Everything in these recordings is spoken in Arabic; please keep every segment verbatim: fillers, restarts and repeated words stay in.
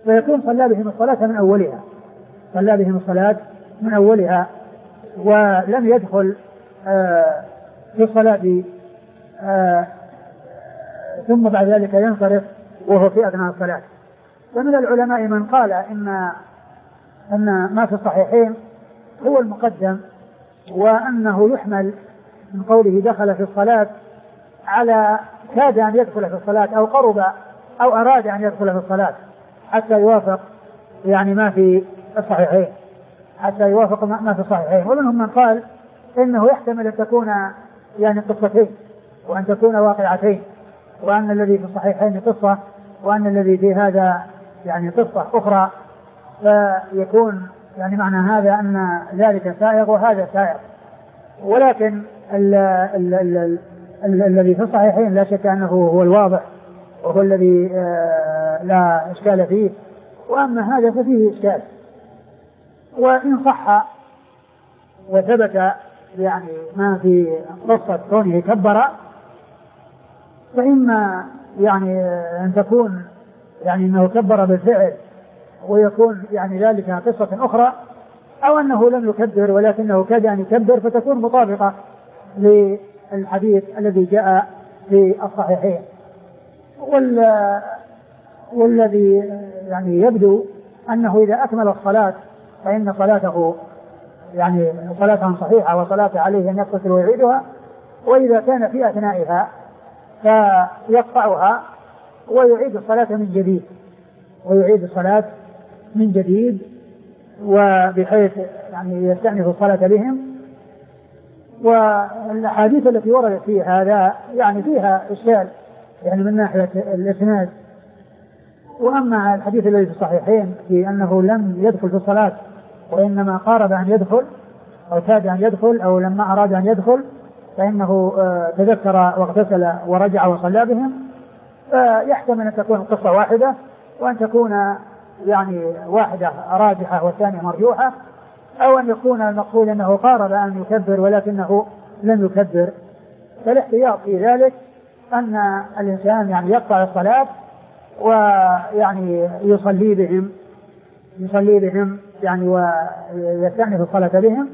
فيكون صلى بهم الصلاة من أولها، صلى بهم الصلاة من أولها ولم يدخل آه في الصلاة آه ثم بعد ذلك ينصرف وهو في أثناء الصلاة. ومن العلماء من قال إن أن ما في الصحيحين هو المقدم، وأنه يحمل من قوله دخل في الصلاة على كاد أن يدخل في الصلاة أو قرب أو أراد أن يدخل في الصلاة حتى يوافق يعني ما في الصحيحين، حتى يوافق ما في الصحيحين. ومنهم من قال إنه يحتمل أن تكون يعني قصتين وأن تكون واقعتين، وأن الذي في الصحيحين قصة وأن الذي في هذا يعني قصة أخرى، فيكون يعني معنى هذا أن ذلك سائغ وهذا سائغ. ولكن ال ال ال ال ال الذي في الصحيحين لا شك أنه هو الواضح وهو الذي لا إشكال فيه، وأما هذا ففيه إشكال. وإن صح وثبت يعني ما في قصة كونه كبر، فإما يعني أن تكون يعني أنه كبر بالفعل ويكون يعني ذلك قصة أخرى، أو أنه لم يكبر ولكنه كاد أن يكبر، فتكون مطابقة للحديث الذي جاء في الصحيحين. والذي يعني يبدو أنه إذا أكمل الصلاة فإن صلاته يعني صلاة صحيحة وصلاة عليه أن يقتصر ويعيدها، وإذا كان في أثنائها فيقطعها ويعيد الصلاة من جديد ويعيد الصلاة من جديد وبحيث يعني يستأنف الصلاة بهم. والأحاديث التي وردت في هذا يعني فيها إشكال يعني من ناحية الإسناد. وأما الحديث الذي في الصحيحين في أنه لم يدخل في الصلاة وإنما قارب أن يدخل أو كاد أن يدخل أو لما أراد أن يدخل، فإنه تذكر واغتسل ورجع وصلى بهم، فيحتمل أن تكون القصة واحدة وأن تكون يعني واحدة راجحة والثانية مرجوحة، أو أن يكون المقصود أنه قارب أن يكبر ولكنه لم يكبر. فالاحتياط في ذلك أن الإنسان يعني يقطع الصلاة ويعني يصلي بهم يصلي بهم يعني ويستأنف الصلاة بهم.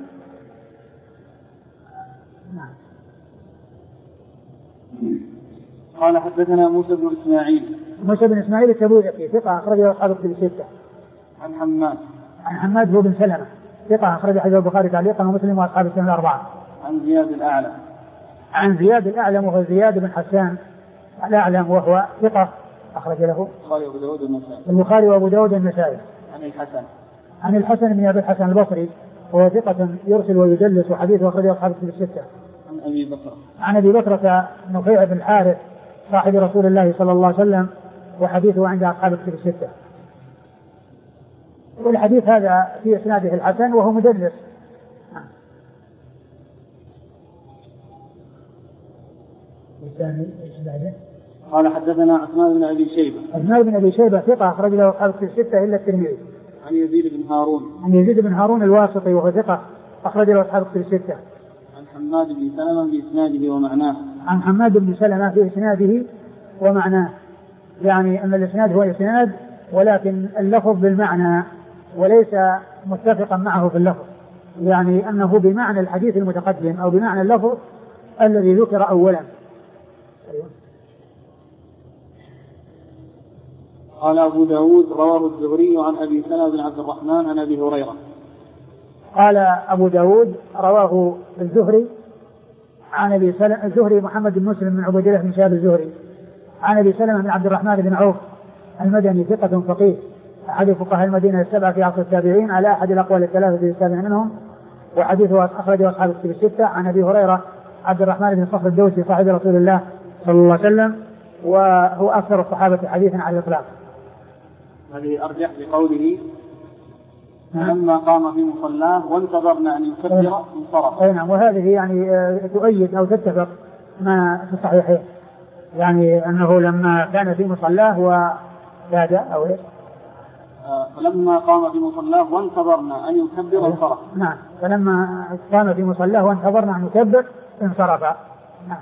قال حدثنا موسى بن إسماعيل موسى بن إسماعيل التبوذقي ثقة أخرجه أصحاب الكتب الستة. عن حماد عن حماد هو بن سلمة ثقة أخرج حديث البخاري تعليقا ومسلم وأصحاب السنة الأربعة. عن زياد الأعلم عن زياد الأعلم وهو زياد بن حسان الأعلم وهو ثقة أخرج له البخاري وأبو داود والنسائي. البخاري وأبو داود والنسائي. عن الحسن عن الحسن بن أبي الحسن البصري وهو ثقة يرسل ويدلس وحديثه أخرجه أصحاب الكتب الستة. عن أبي بكر عن أبي بكرة نفيع بن الحارث صاحب رسول الله صلى الله عليه وسلم وحديثه عند أصحاب الكتب الستة. والحديث هذا في إسناده الحسن وهو مدلس. قال حدثنا عثمان بن أبي شيبة عثمان بن أبي شيبة ثقة أخرج له أصحاب الكتب الستة إلا الترمذي. عن يزيد بن هارون عن يزيد بن هارون الواسطي وهو ثقة أخرج له أصحاب الكتب الستة. عن حماد بن سلمة بإسناده ومعناه عن حماد بن سلمة في إسناده ومعناه، يعني أن الإسناد هو إسناد ولكن اللفظ بالمعنى وليس متفقا معه في اللفظ، يعني أنه بمعنى الحديث المتقدم أو بمعنى اللفظ الذي ذكر أولا. قال أبو داود رواه الزهري عن أبي سلمة بن عبد الرحمن عن أبي هريرة. قال أبو داود رواه الزهري عن أبي سلمة الزهري محمد بن مسلم من عبد الله بن شهاب الزهري عن أبي سلمة بن عبد الرحمن بن عوف المدني ثقة فقيه أحد فقهاء المدينة السبعة في عصر التابعين على أحد الأقوال الثلاثة في السابع منهم، وحديثه أخرجه أصحاب الكتب الستة. عن أبي هريرة عبد الرحمن بن صخر الدوسي صاحب رسول الله صلى الله عليه وسلم وهو أكثر الصحابة حديثا على الإطلاق. هذه أرجح بقوله لما قام في مصلاه وانتظرنا أن يكبر انصرف. نعم، وهذه يعني تؤيد أو تتفق ما في الصحيحين، يعني أنه لما كان في مصلاه وكاد أو إيه فلما قام في مصلاه وانتظرنا أن يكبر انصرف. نعم، فلما قام في مصلاه وانتظرنا أن يكبر انصرف. نعم،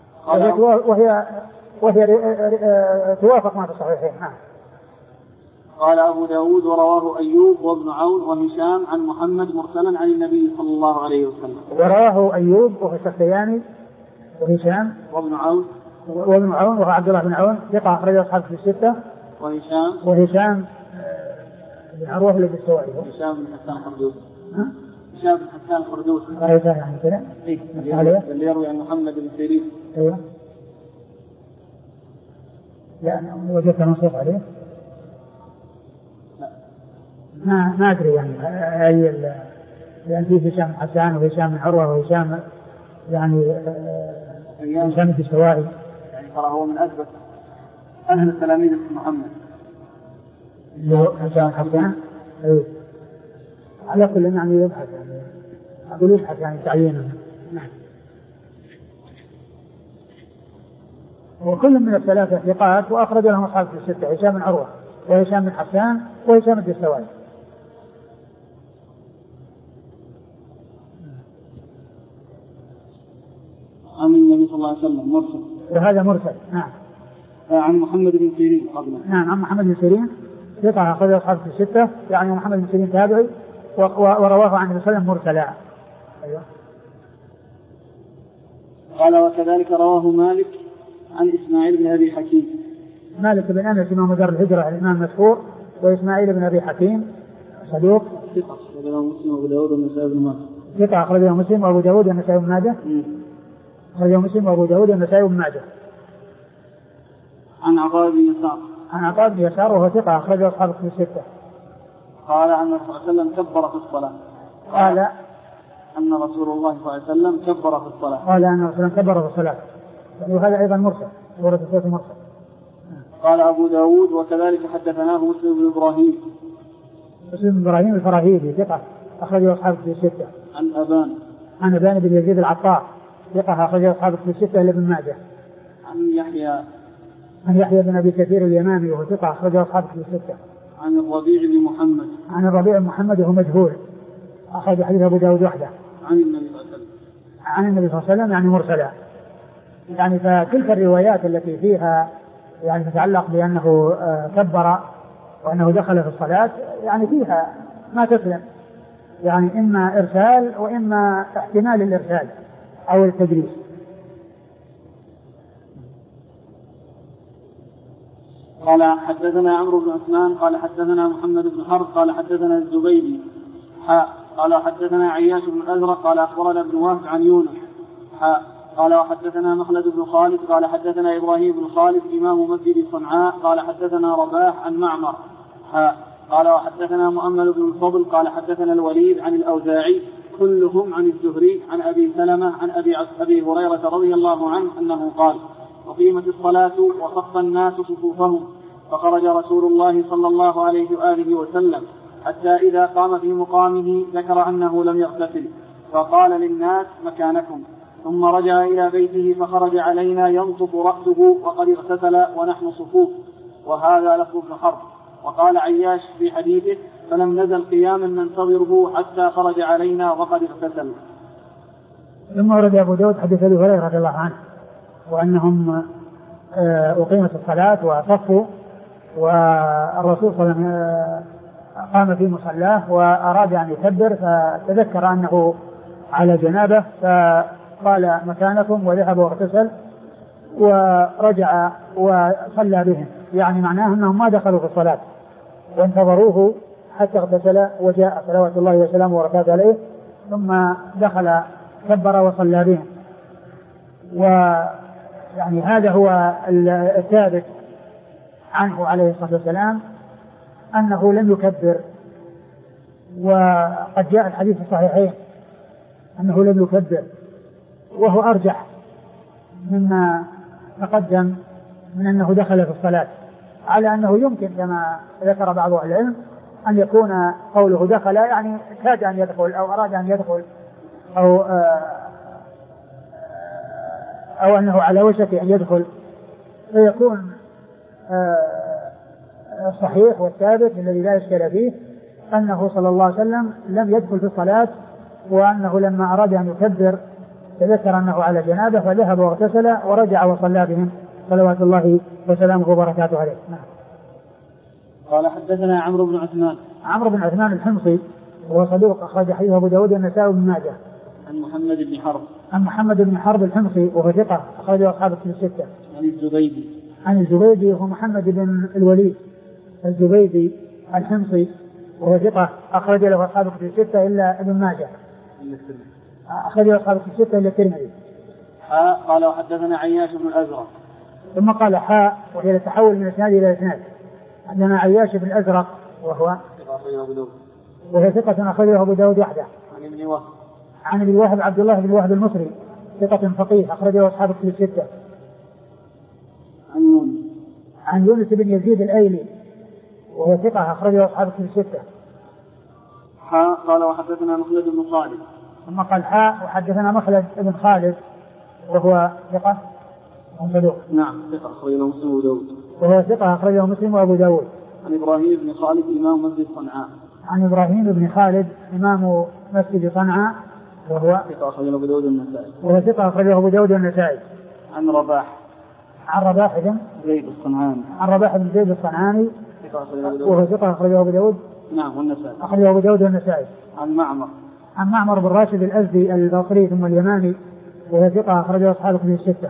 وهي وهي, وهي توافق ما في الصحيحين. نعم. قال أبو داود ورواه أيوب وابن عون وهشام عن محمد مرسلا عن النبي صلى الله عليه وسلم. ورواه أيوب وهو السختياني وهشام وابن عون وابن عون وهو عبد الله بن عون ثقة أخرجه أصحاب في الستة. وهشام وهشام بن عروة اللي بالسوائي. هشام بن حسان الخردوسي. هشام بن حسان الخردوسي. قريتها يعني كذا. إيه. اللي يروي عن محمد بن سيرين. أيوه. يعني وجدت منصوص عليه. ما ما أدري يعني أي لأن فيه هشام بن حسان وهشام بن عروة وهشام يعني هشام بن السوائي. يعني ترى هو من أثبت أهل تلاميذ محمد. هشام حسان. أيوه. على كل يعني يبحث يعني أقول يبحث يعني تعيينه. نعم. وكل من الثلاثة ثقات وأخرج لهم أصحاب في الستة هشام بن عروة وهشام بن حسان وهشام بن السوائي. عن النبي صلى الله عليه وسلم مرسل. وهذا مرسل. نعم. عن محمد بن سيرين قبله. نعم عن محمد بن سيرين ثقة أخرج أصحاب في الستة يعني محمد بن سيرين تابعي ورواه عن النبي صلى الله عليه وسلم مرسلا. أيوه. قال وكذلك رواه مالك عن إسماعيل بن أبي حكيم. مالك بن أنس إمام دار الهجرة الإمام مشهور وإسماعيل بن أبي حكيم صدوق. ثقة أخرجه مسلم وأبو داود والنسائي بن ماجه. ثقة أخرجه مسلم وأبو داود والنسائي بن ماجه. أخرجه مسلم وأبو داود والنسائي بن ماجه. عن عطاء بن يسار. عن عطاء بن يسار وهو ثقة أخرجه أصحاب في الستة. قال أن الرسول صلى الله عليه وسلم كبر في الصلاة. قال أن رسول الله صلى الله عليه وسلم كبر في الصلاة. قال أن الرسول كبر في الصلاة وهذا أيضا مرسل سورة الصوت مرسل. قال أبو داود وكذلك حدثناه مسلم بن إبراهيم. مسلم بن إبراهيم الفراهيدي ثقة أخرجه أصحاب في الستة. عن أبان. عن أبان بن يزيد العطار ثقة أخرجه أصحاب في الستة إلا ابن ماجه. عن يحيى. عن يحيى بن أبي كثير اليمامي وهو ثقة أخرجه أصحاب في الستة. عن الربيع بن محمد. عن الربيع بن محمد وهو مجهول أخرج حديث أبو داود وحده. عن النبي صلى الله عليه وسلم. عن النبي صلى الله عليه وسلم يعني مرسلا. يعني فتلك الروايات التي فيها يعني تتعلق بأنه كبر وأنه دخل في الصلاة يعني فيها ما تسلم يعني إما إرسال وإما احتمال الإرسال أو التدريس. قال حدثنا عمرو بن عثمان قال حدثنا محمد بن حرب قال حدثنا الزبيدي حاء قال حدثنا عياش بن الأزرق قال أخبرنا ابن وهب عن يونس حاء قال وحدثنا مخلد بن خالد قال حدثنا إبراهيم بن خالد إمام مسجد صنعاء قال حدثنا رباح عن معمر حاء قال وحدثنا مؤمل بن الفضل قال حدثنا الوليد عن الأوزاعي كلهم عن الزهري عن أبي سلمة عن أبي, أبي هريرة رضي الله عنه أنه قال وقيمت الصلاة وصف الناس صفوفهم فخرج رسول الله صلى الله عليه وآله وسلم حتى إذا قام في مقامه ذكر أنه لم يغتسل فقال للناس مكانكم ثم رجع إلى بيته فخرج علينا ينطف رأسه وقد اغتسل ونحن صفوف وهذا لفظ ابن حرب. وقال عياش في حديثه فلم نزل قياما ننتظره حتى خرج علينا وقد اغتسل. ثم ورد أبو داود حديث أبي هريرة رضي الله عنه وأنهم أقيمت الصلاة وصفوا والرسول صلى الله عليه وسلم قام في مصلاه وأراد أن يكبر فتذكر أنه على جنابه فقال مكانكم وذهب واغتسل ورجع وصلى بهم يعني معناه أنهم ما دخلوا في الصلاة وانتظروه حتى اغتسل وجاء صلوات الله وسلامه وبركاته عليه ثم دخل كبر وصلى بهم. ويعني هذا هو الثابت عنه عليه الصلاة والسلام أنه لم يكبر وقد جاء الحديث الصحيحين أنه لم يكبر وهو أرجح مما تقدم من أنه دخل في الصلاة على أنه يمكن كما ذكر بعض أهل العلم أن يكون قوله دخل يعني كاد أن يدخل أو أراد أن يدخل أو أو أنه على وشك أن يدخل فيكون الصحيح والثابت الذي لا إشكال فيه أنه صلى الله عليه وسلم لم يدخل في الصلاة وأنه لما أراد أن يكبر تذكر أنه على جنابه فذهب واغتسل ورجع وصلى بهم صلوات الله وسلامه وبركاته عليه. نعم. قال حدثنا عمرو بن عثمان. عمرو بن عثمان الحمصي وهو صدوق أخرج حديثه أبو داود والنسائي وابن ماجه. عن محمد بن حرب. عن محمد بن حرب الحمصي وهو ثقة أخرجه أصحاب الكتب الستة. عن الزبيدي. عن الزبيدي وهو محمد بن الوليد الزبيدي الحمصي وهو ثقة أخرج له أصحاب الكتب الستة إلا ابن ماجه. أخرج له أصحاب الكتب الستة إلا الترمذي. حاء قال وحدثنا عياش بن الأزرق. ثم قال حاء وهي تحول من إسناد إلى إسناد. عندنا عياش بن الأزرق وهو وهي ثقة أخرجه أبو داود وحده. عن ابن وهب. عن ابن وهب عبد الله بن وهب المصري ثقة فقيه أخرجه أصحاب الكتب الستة. عن يونس. عن يونس بن يزيد الأيلي وهو ثقة أخرجه أصحاب الكتب الستة. حاء قال وحدثنا مخلد بن خالد. ثم قال حاء وحدثنا مخلد بن خالد وهو ثقة صدوق. نعم ثقة أخرجه مسلم وأبو داود. وهو ثقة أخرجه مسلم وأبو داود. عن إبراهيم بن خالد إمام مسجد صنعاء. عن إبراهيم بن خالد إمام مسجد صنعاء وهو ثقة أخرجه أبو داود والنسائي. وهو ثقة أخرجه أبو داود والنسائي. عن رباح. عن رباح بن زيد الصنعاني. عن رباح بن زيد الصنعاني وهو ثقة أخرجه أبو داود. نعم والنسائي. أخرجه أبو داود والنسائي. عن معمر. عن معمر بن راشد الأزدي البصري ثم اليماني وهو ثقة أخرجه أصحاب الكتب الستة.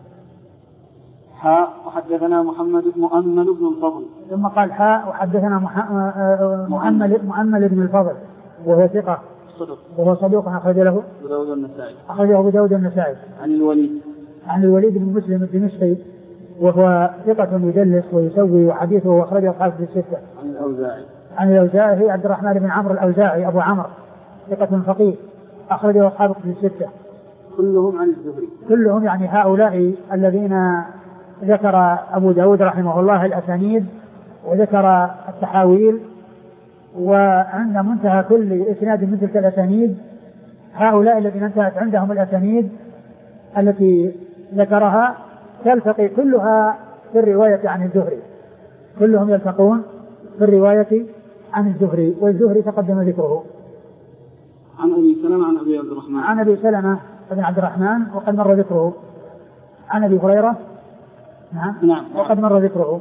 حاء وحدثنا محمد مؤمل بن الفضل. ثم قال حاء وحدثنا مؤمل مؤمل بن الفضل وهو ثقة صدوق وهو صدوق أخرج له أبو داود النسائي. أخرجه أبو داود النسائي. عن الوليد. عن الوليد بن مسلم الدمشقي وهو ثقة يدلس ويسوي وحديثه أخرجه أصحاب الكتب الستة. عن الأوزاعي. عن الأوزاعي عبد الرحمن بن عمرو الأوزاعي أبو عمرو ثقة فقيه أخرجه أصحاب الكتب الستة. كلهم عن الزهري. كلهم يعني هؤلاء الذين ذكر أبو داود رحمه الله الأسانيد وذكر التحاويل وعند منتهى كل إسناد من تلك الأسانيد هؤلاء الذين انتهت عندهم الأسانيد التي ذكرها تلتقي كلها في الرواية عن الزهري. كلهم يلتقون في الرواية عن الزهري والزهري تقدم ذكره. عن أبي سلمة عن أبي عبد الرحمن. عن أبي سلمة بن عبد الرحمن وقد مر ذكره. عن أبي هريرة نعم. نعم وقد مر ذكره.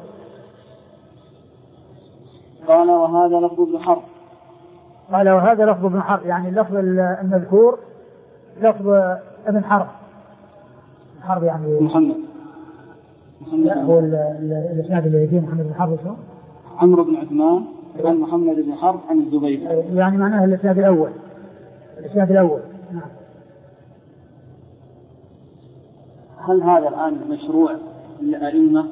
قال وهذا لفظ ابن حرب. قال وهذا لفظ ابن حرب يعني اللفظ المذكور لفظ ابن حرب. حرب يعني محمد. محمد هو الاسناد الذي فيه محمد بن حرب شو؟ عمرو بن عثمان عن محمد بن حرب عن الزبيدي. يعني معناه الاسناد الأول. الاسناد الأول. نعم. هل هذا الآن مشروع للأئمة؟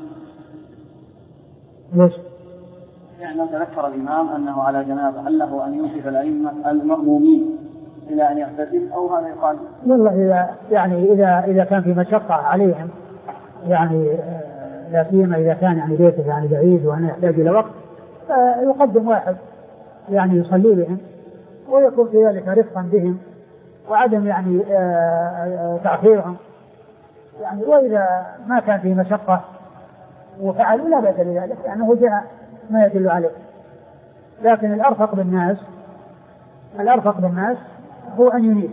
ليش؟ يعني تذكر الإمام أنه على جنابه هل له أن يوقف الأئمة المأمومين إلى أن يعتزل أو هذا يقال؟ والله إذا يعني إذا إذا كان في مشقة عليهم يعني لا سيما إذا كان يعني بيته يعني بعيد وأنا يحتاج إلى وقت يقدم واحد يعني يصلي بهم ويكون في ذلك رفقا بهم وعدم يعني تأخيرهم يعني. وإذا ما كان في مشقة وفعلوا لا بأس بذلك لأنه جاء ما يدل عليه. لكن الأرفق بالناس الأرفق بالناس هو أن ينيب.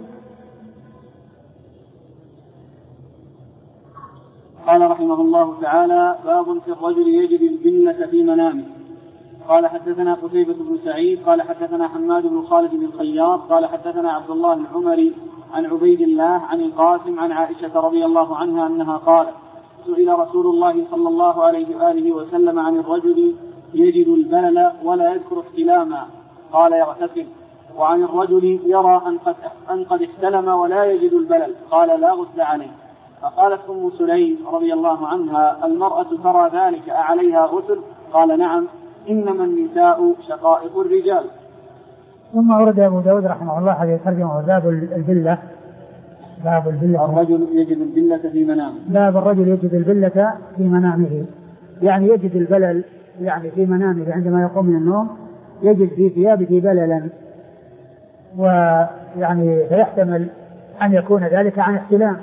قال رحمه الله تعالى باب في الرجل يجد الجنة في منامه. قال حدثنا قتيبة بن سعيد قال حدثنا حماد بن خالد بن الخياط قال حدثنا عبد الله العمري عن عبيد الله عن القاسم عن عائشة رضي الله عنها أنها قالت سئل رسول الله صلى الله عليه وآله وسلم عن الرجل يجد البلل ولا يذكر احتلاما قال يغتسل، وعن الرجل يرى أن قد, أن قد احتلم ولا يجد البلل قال لا غسل عليه. فقالت أم سليم رضي الله عنها المرأة ترى ذلك أعليها غسل؟ قال نعم إنما النساء شقائق الرجال. ثم ورد أبو داود رحمه الله هذه الترجمة باب البلة. باب البلة الرجل يجد البلة في منامه. باب الرجل يجد البلة في منامه يعني يجد البلل يعني في منامه عندما يقوم من النوم يجد في ثيابه بللا ويعني فيحتمل أن يكون ذلك عن احتلام.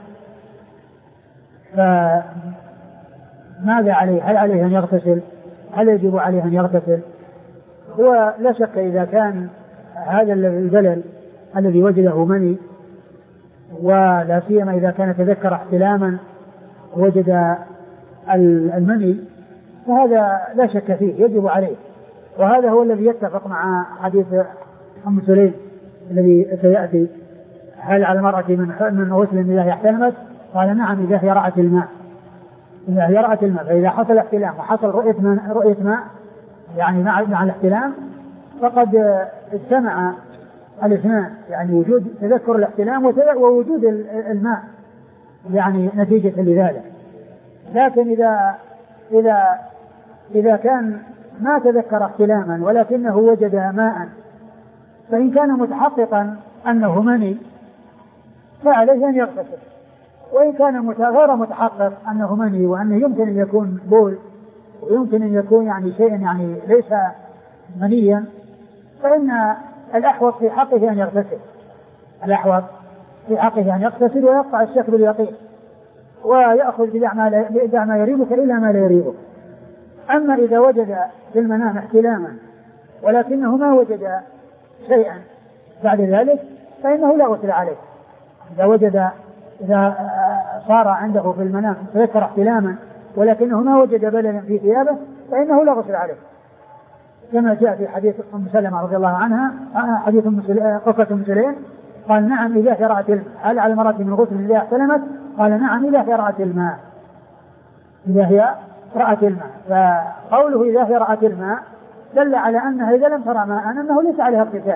فماذا عليه؟ هل عليه أن يغتسل؟ هل يجب عليه أن يغتسل؟ هو لا شك إذا كان هذا البلل الذي وجده مني ولا سيما إذا كان تذكر احتلاما وجد المني فهذا لا شك فيه يجب عليه وهذا هو الذي يتفق مع حديث أم سليم الذي سيأتي: هل على المرأة من من غسل إذا هي احتلمت؟ قال: نعم إذا هي رأت الماء، إذا هي رأت الماء. فإذا حصل احتلام وحصل رؤية ماء, رؤية ماء يعني مع مع الاحتلام فقد اجتمع الاثنان، يعني وجود تذكر الاحتلام ووجود الماء يعني نتيجة لذلك. لكن إذا إذا إذا كان ما تذكر احتلاما ولكنه وجد ماء، فإن كان متحققا أنه مني فعليه أن يغتسل، وإن كان غير متحقق أنه مني وأنه يمكن أن يكون بول ويمكن أن يكون يعني شيء يعني ليس منيا، فإن الأحوط في حقه أن يغتسل، الأحوط في حقه أن يغتسل ويقطع الشك باليقين ويأخذ بدع ما يريبك إلا ما لا يريبك. أما إذا وجد في المنام احتلاما ولكنه ما وجد شيئا بعد ذلك فإنه لا غسل عليه. إذا وجد إذا صار عنده في المنام تذكر احتلاما ولكنه ما وجد بللا في ثيابه فإنه لا غسل عليه، كما جاء في حديث أم سلمة رضي الله عنها، حديث قصة أم سليم: قال: نعم إذا هي رأت الماء. هل على المرأة من غسل إذا احتلمت؟ قال: نعم إذا هي رأت الماء، إذا هي رأت الماء. فقوله إذا هي رأت الماء دل على أنها إذا لم ترى ماء أنه ليس عليها اغتسال.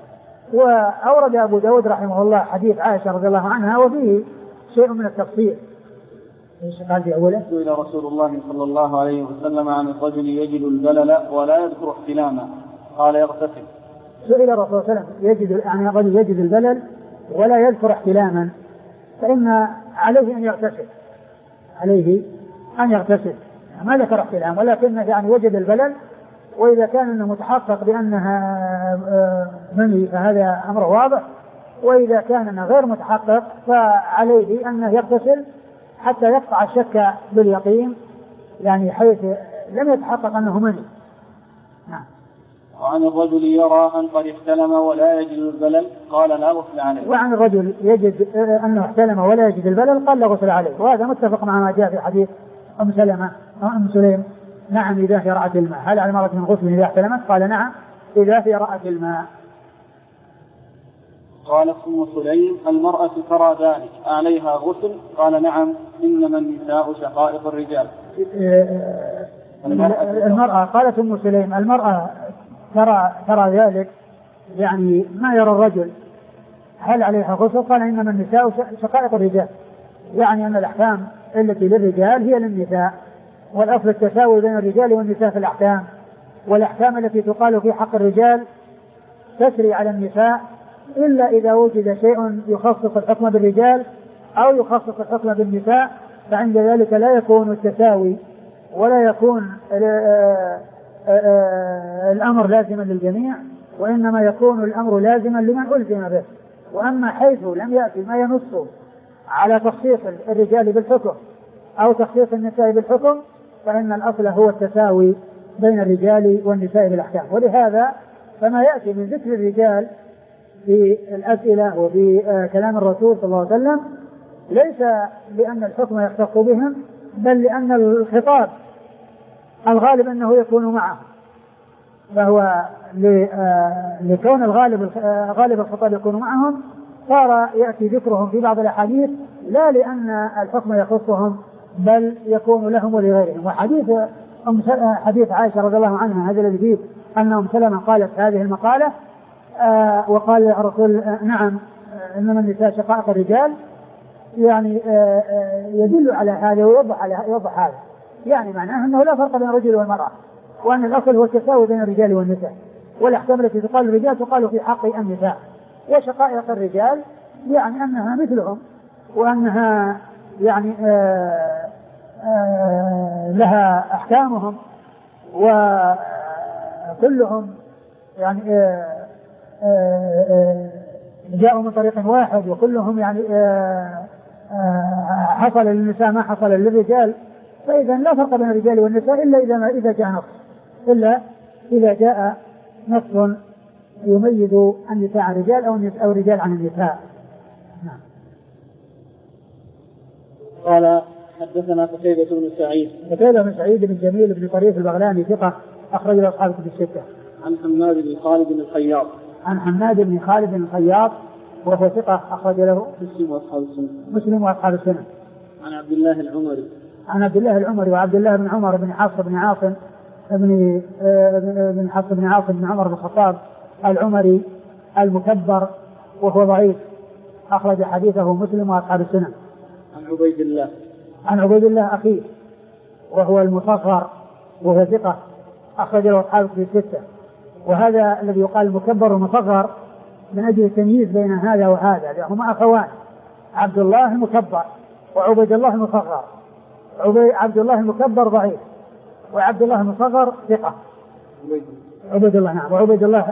وأورد أبو داود رحمه الله حديث عائشة رضي الله عنها وفيه شيء من التفصيل. ايش قال في أوله؟ سئل رسول الله صلى الله عليه وسلم عن الرجل يجد البلل ولا يذكر احتلاما قال: يغتسل. سئل الرسول صلى الله عليه وسلم يجد يعني الرجل يجد البلل ولا يذكر احتلاما فإن عليه أن يغتسل، عليه أن يغتسل، ما ذكر احتلام ولكنه يعني وجد البلل، وإذا كان أنه متحقق بأنها مني فهذا أمر واضح، وإذا كان أنه غير متحقق فعليه أنه يغتسل حتى يقطع الشك باليقين، يعني حيث لم يتحقق أنه مني. نعم. وعن الرجل يرى أن قد احتلم ولا يجد البلل قال: لا غسل عليه. وعن الرجل يجد أنه احتلم ولا يجد البلل قال: لا غسل عليه. وهذا متفق مع ما جاء في حديث أم سلمة أم سليم: نعم إذا هي رأت الماء. هل على المرأة من غسل إذا احتلمت؟ قال: نعم إذا هي رأت الماء. قالت أم سليم: المرأة ترى ذلك عليها غسل؟ قال: نعم إنما النساء شقائق الرجال. المرأة قالت أم سليم: المرأة ترى ترى ذلك، يعني ما يرى الرجل هل عليها غسل؟ قال: إنما النساء شقائق الرجال، يعني أن الأحكام التي للرجال هي للنساء، والأصل التساوي بين الرجال والنساء في الأحكام، والأحكام التي تقال في حق الرجال تسري على النساء إلا إذا وجد شيء يخصص الحكم بالرجال أو يخصص الحكم بالنساء، فعند ذلك لا يكون التساوي ولا يكون الأمر لازما للجميع، وإنما يكون الأمر لازما لمن ألزم به. وأما حيث لم يأتي ما ينص على تخصيص الرجال بالحكم أو تخصيص النساء بالحكم فإن الأصل هو التساوي بين الرجال والنساء بالأحكام. ولهذا فما يأتي من ذكر الرجال في الأسئلة وفي كلام الرسول صلى الله عليه وسلم ليس لأن الحكم يختص بهم، بل لأن الخطاب الغالب أنه يكون معه، فهو لكون الغالب غالب الخطاب يكون معهم صار يأتي ذكرهم في بعض الأحاديث لا لأن الحكم يخصهم بل يكون لهم ولغيرهم. وحديث حديث عائشة رضي الله عنها هذا الذي فيه أن أم سلمة قالت هذه المقالة آه وقال الرسول آه نعم إنما النساء شقائق الرجال، يعني آه آه يدل على هذا ويوضح على يوضح هذا، يعني معناه أنه لا فرق بين الرجل والمرأة، وأن الأصل هو التساوي بين الرجال والنساء، والأحكام التي تقال الرجال تقال في حق النساء، وشقائق الرجال يعني أنها مثلهم، وأنها يعني آه آه لها أحكامهم، وكلهم يعني آه آه آه جاءوا من طريق واحد، وكلهم يعني آه آه حصل للنساء ما حصل للرجال، فإذا لا فرق بين الرجال والنساء إلا إذا ما إذا جاء نص إلا إذا جاء نص يميز النساء عن الرجال أو أو الرجال عن النساء. نعم. قال حدثنا قتيبة بن سعيد. قتيبة بن سعيد بن جميل بن طريف البغلاني ثقة أخرج له أصحاب الكتب الستة. عن حماد بن خالد الخياط. عن حماد بن خالد الخياط وهو ثقة أخرج له مسلم وأصحاب السنة. مسلم وأصحاب السنة. عن عبد الله العمري. عن عبد الله العمري وعبد الله بن عمر بن حفص بن عاصم بن بن حفص بن عاصم بن عمر بن الخطاب العمري المكبر وهو ضعيف أخرج حديثه مسلم وأصحاب السنة. عن عبيد الله. عن عبيد الله أخيه وهو المصغر وهو ثقة أخرج له أصحاب الكتب الستة. وهذا الذي يقال المكبر والمصغر من أجل التمييز بين هذا وهذا، هما أخوان، عبد الله المكبر وعبيد الله المصغر. عبد الله المكبر ضعيف وعبد الله المصغر ثقة. عبيد الله نعم وعبيد الله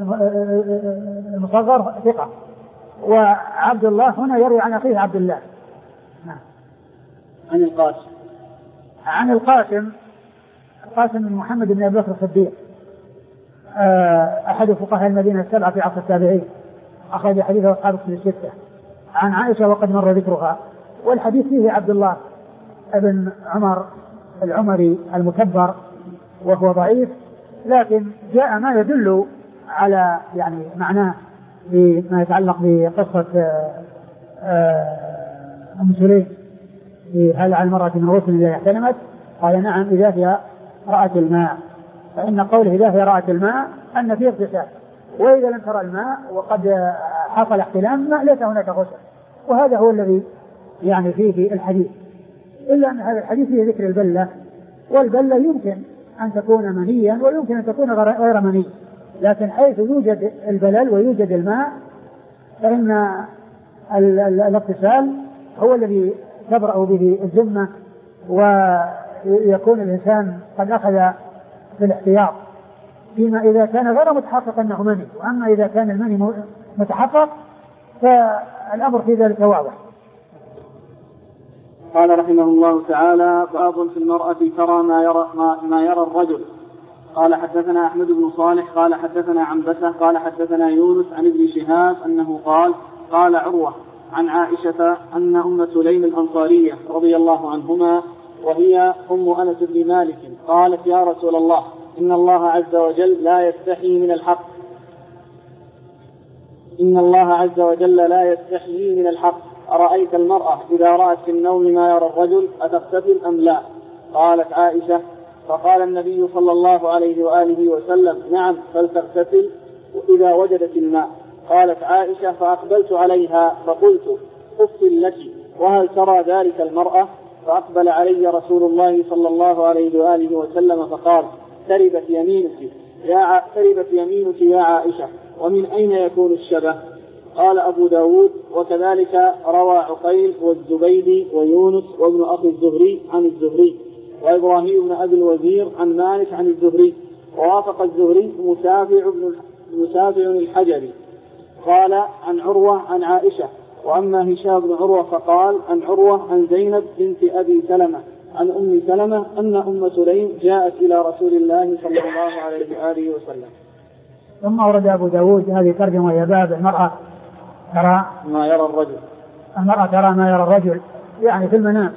المصغر ثقة. وعبد الله هنا يروي عن أخيه عبد الله. نعم. عن القاسم. عن القاسم القاسم بن محمد بن أبي بكر الصديق أحد فقهاء المدينة السبعة في عصر التابعين أخرج حديثه أصحاب الكتب الستة. عن عائشة وقد مر ذكرها. والحديث فيه عبد الله ابن عمر العمري المكبر وهو ضعيف، لكن جاء ما يدل على يعني معناه بما يتعلق بقصة أم سليم هل على المرأة من غسل إذا احتلمت؟ قال نعم إذا هي رأت الماء، فإن قوله إذا هي رأت الماء أن فيه اغتسال، وإذا لم ترى الماء وقد حصل احتلام ما ليس هناك غسل. وهذا هو الذي يعني فيه الحديث، إلا أن هذا الحديث فيه ذكر البلة، والبلة يمكن أن تكون منيا ويمكن أن تكون غير مني، لكن حيث يوجد البلل ويوجد الماء فإن الاغتسال هو الذي تبرأ به الذمة ويكون الإنسان قد أخذ في الاحتياط، فيما إذا كان غير متحقق أنه مني. وأما إذا كان المني متحقق فالأمر في ذلك واضح. قال رحمه الله تعالى: باب في المرأة ترى ما يرى, ما, ما يرى الرجل. قال حدثنا أحمد بن صالح قال حدثنا عنبسة قال حدثنا يونس عن ابن شهاب أنه قال قال عروة عن عائشة أن أم سليم الأنصارية رضي الله عنهما وهي أم أنس بن مالك قالت: يا رسول الله، إن الله عز وجل لا يستحي من الحق إن الله عز وجل لا يستحي من الحق أرأيت المرأة إذا رأت في النوم ما يرى الرجل أتغتسل أم لا؟ قالت عائشة: فقال النبي صلى الله عليه وآله وسلم: نعم فلتغتسل إذا وجدت الماء. قالت عائشة: فأقبلت عليها فقلت: أف لك، وهل ترى ذلك المرأة؟ فأقبل علي رسول الله صلى الله عليه وآله وسلم فقال: تربت يمينك يا تربت يمينك يا عائشة، ومن أين يكون الشبه؟ قال أبو داود: وكذلك روى عقيل والزبيدي ويونس وابن أخي الزهري عن الزهري وإبراهيم بن أبي الوزير عن مالك عن الزهري، ووافق الزهري مسافع بن مسافع الحجري قال عن عروة عن عائشة. وأما هشام بن عروة فقال عن عروة عن زينب بنت أبي سلمة عن أم سلمة أن أم سليم جاءت إلى رسول الله صلى الله عليه وآله وسلم. ثم أورد أبو داود هذه ترجمة يا باب المرأة ترى ما يرى الرجل المرأة ترى ما يرى الرجل يعني في المنام،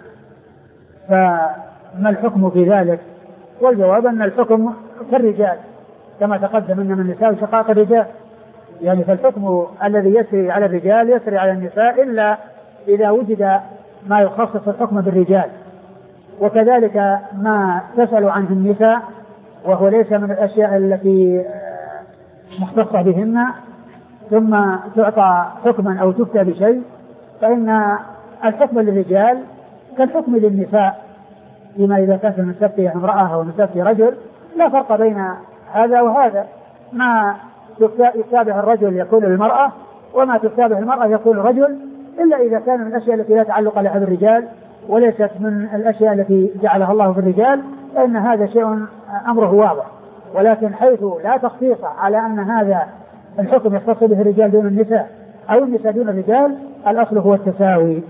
فما الحكم في ذلك؟ والجواب أن الحكم كالرجال كما تقدم أن من النساء شقاق الرجال، يعني فالحكم الذي يسري على الرجال يسري على النساء إلا إذا وجد ما يخصص الحكم بالرجال. وكذلك ما تسأل عنه النساء وهو ليس من الأشياء التي مختصة بهن ثم تعطى حكما أو تفتى بشيء، فإن الحكم للرجال كالحكم للنساء فيما إذا كانت من تفتي امرأة أو من تفتي رجل، لا فرق بين هذا وهذا. ما يتابع الرجل يكون للمرأة وما تتابع المرأة يكون الرجل، إلا إذا كان من الأشياء التي لا تعلق لها بالرجال وليست من الأشياء التي جعلها الله في الرجال، فإن هذا شيء أمره واضح. ولكن حيث لا تخصيص على أن هذا الحكم يختص به الرجال دون النساء أو النساء دون الرجال، الأصل هو التساوي.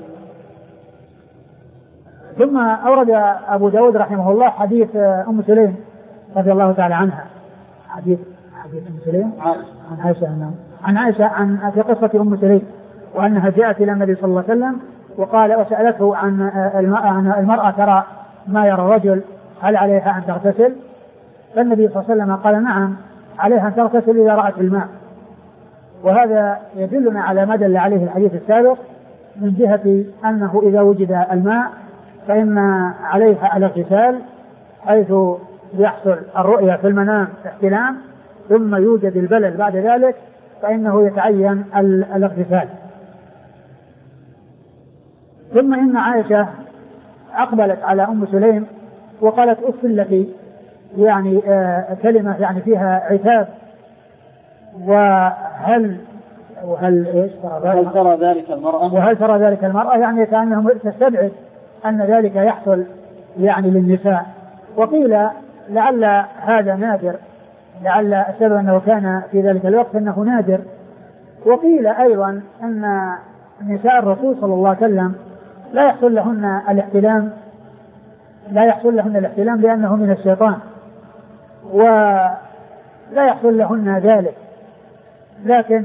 ثم أورد أبو داود رحمه الله حديث أم سليم رضي الله تعالى عنها، حديث حديث أم سليم عن عائشة عن عائشة عن في قصة أم سليم وأنها جاءت إلى النبي صلى الله عليه وسلم وقال وسألته عن المرأة ترى ما يرى الرجل هل عليها أن تغتسل؟ فالنبي صلى الله عليه وسلم قال نعم عليها أن تغتسل إذا رأت الماء. وهذا يدلنا على ما دل عليه الحديث السابق من جهة أنه إذا وجد الماء فإن عليها الاغتسال، حيث يحصل الرؤيا في المنام احتلام ثم يوجد البلل بعد ذلك فإنه يتعين الاغتسال. ثم إن عائشة أقبلت على أم سليم وقالت أف لك، يعني آه كلمة يعني فيها عتاب، وهل وهل إيش وهل ترى ذلك المرأة وهل ترى ذلك المرأة يعني كأنهم تستبعد أن ذلك يحصل يعني للنساء. وقيل لعل هذا نادر، لعل السبب أنه كان في ذلك الوقت أنه نادر. وقيل أيضا أن نساء الرسول صلى الله عليه وسلم لا يحصل لهن الاحتلام لا يحصل لهن الاحتلام لأنه من الشيطان، ولا يحصل لهن ذلك. لكن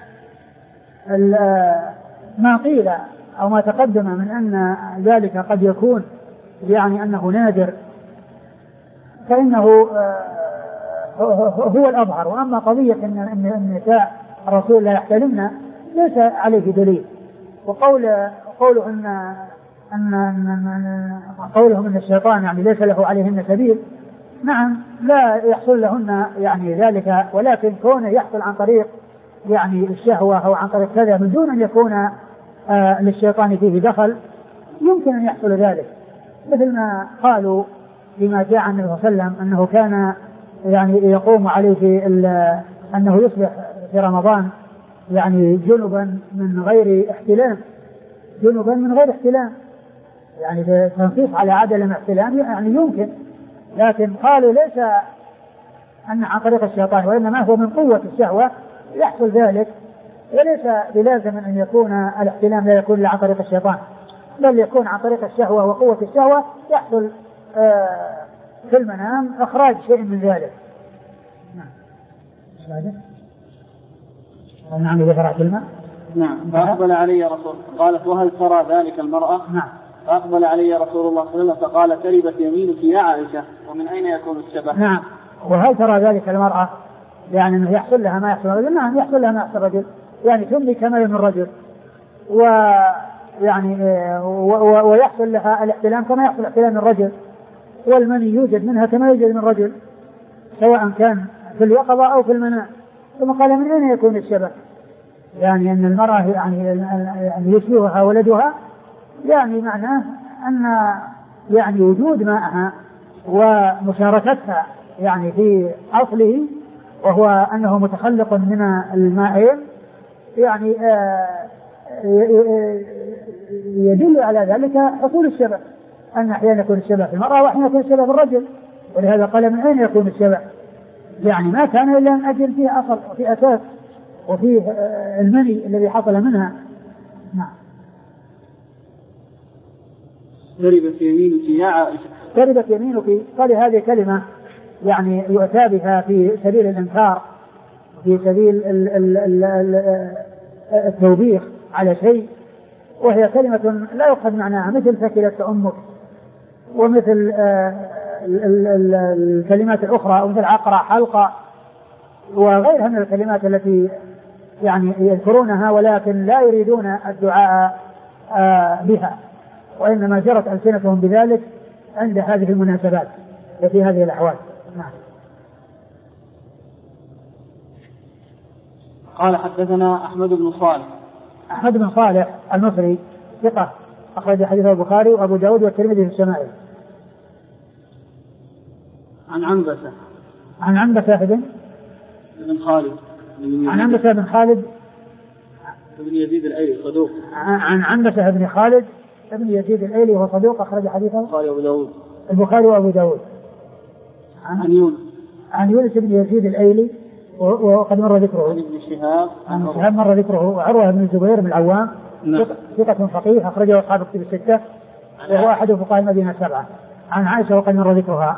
ما قيل أو ما تقدم من أن ذلك قد يكون يعني أنه نادر فإنه هو الأظهر. وأما قضية أن النساء الرسول لا يحتلمن ليس عليه دليل. وقول قوله أن أن قولهم أن الشيطان يعني ليس له عليهن سبيل، نعم لا يحصل لهن يعني ذلك، ولكن كونه يحصل عن طريق يعني الشهوة أو عن طريق كذا من دون أن يكون آه للشيطان فيه دخل يمكن أن يحصل ذلك، مثل ما قالوا فيما جاء عن النبي صلى الله عليه وسلم أنه كان يعني يقوم عليه في أنه يصبح في رمضان يعني جنبا من غير احتلام جنبا من غير احتلام يعني تنصيص على عدم احتلام يعني يمكن، لكن قالوا ليس أن عن طريق الشيطان وإنما هو من قوة الشهوة يحصل ذلك، وليس بلازم أن يكون الاحتلام لا يكون إلا عن طريق الشيطان، بل يكون عن طريق الشهوة وقوة الشهوة يحصل آه في المنام إخراج شيء من ذلك. نعم. نعم إذا فرعت الماء. نعم. فأقبل علي رسول قالت وهل ترى ذلك المرأة؟ نعم. فأقبل علي رسول الله صلى الله عليه وسلم فقال تربت يمينك يا عائشة ومن أين يكون الشبه؟ نعم. وهل ترى ذلك المرأة يعني أنه يحصل لها ما يحصل الرجل؟ نعم يحصل لها ما يحصل الرجل، يعني تملي كما يملي الرجل، ويعني ويحصل لها الاحتلام كما يحصل احتلام الرجل، والمني يوجد منها كما يوجد من الرجل سواء كان في اليقظة أو في المنام. ثم قال من أين يكون الشبه؟ يعني أن المرأة يعني يشبهها ولدها، يعني معناه أن يعني وجود ماءها ومشاركتها يعني في أصله وهو أنه متخلق من المائين يعني يدل على ذلك حصول الشبه، أن أحيانا يكون الشبه في المرأة وأحيانا يكون الشبه في الرجل، ولهذا قال من أين يكون الشبه؟ يعني ما كان إلا من أجل فيه أصل وفي أساس وفيه المني الذي حصل منها. نعم. تربت يمينك يا عائشة. تربت يمينك، قال هذه كلمة يعني يؤتى بها في سبيل الإنكار في سبيل التوبيخ على شيء، وهي كلمة لا يؤخذ معناها، مثل ثكلت أمك ومثل الكلمات الأخرى ومثل عقرة حلقة وغيرها من الكلمات التي يعني يذكرونها ولكن لا يريدون الدعاء بها، وإنما جرت ألسنتهم بذلك عند هذه المناسبات وفي هذه الأحوال. نعم. قال حدثنا أحمد بن صالح. أحمد بن صالح المصري ثقة أخرج حديثه البخاري وأبو داود والترمذي في الشمائل. عن عنبسة. عن عنبسة بن بن خالد. عن عنبسة بن خالد بن يزيد الأيلي صدوق. عن عنبسة بن خالد بن يزيد الأيلي وهو صدوق أخرج حديثه البخاري وأبو داود. البخاري وأبو داود. عن, عن يونس. عن يونس بن يزيد الأيلي وقد مر ذكره. عن ابن شهاب. عن شهاب مر ذكره. وعروة بن الزبير بن العوام ثقة فقيه أخرجه أصحاب الكتب الستة وهو أحد فقهاء المدينة السبعة. عن عائشة وقد مر ذكرها.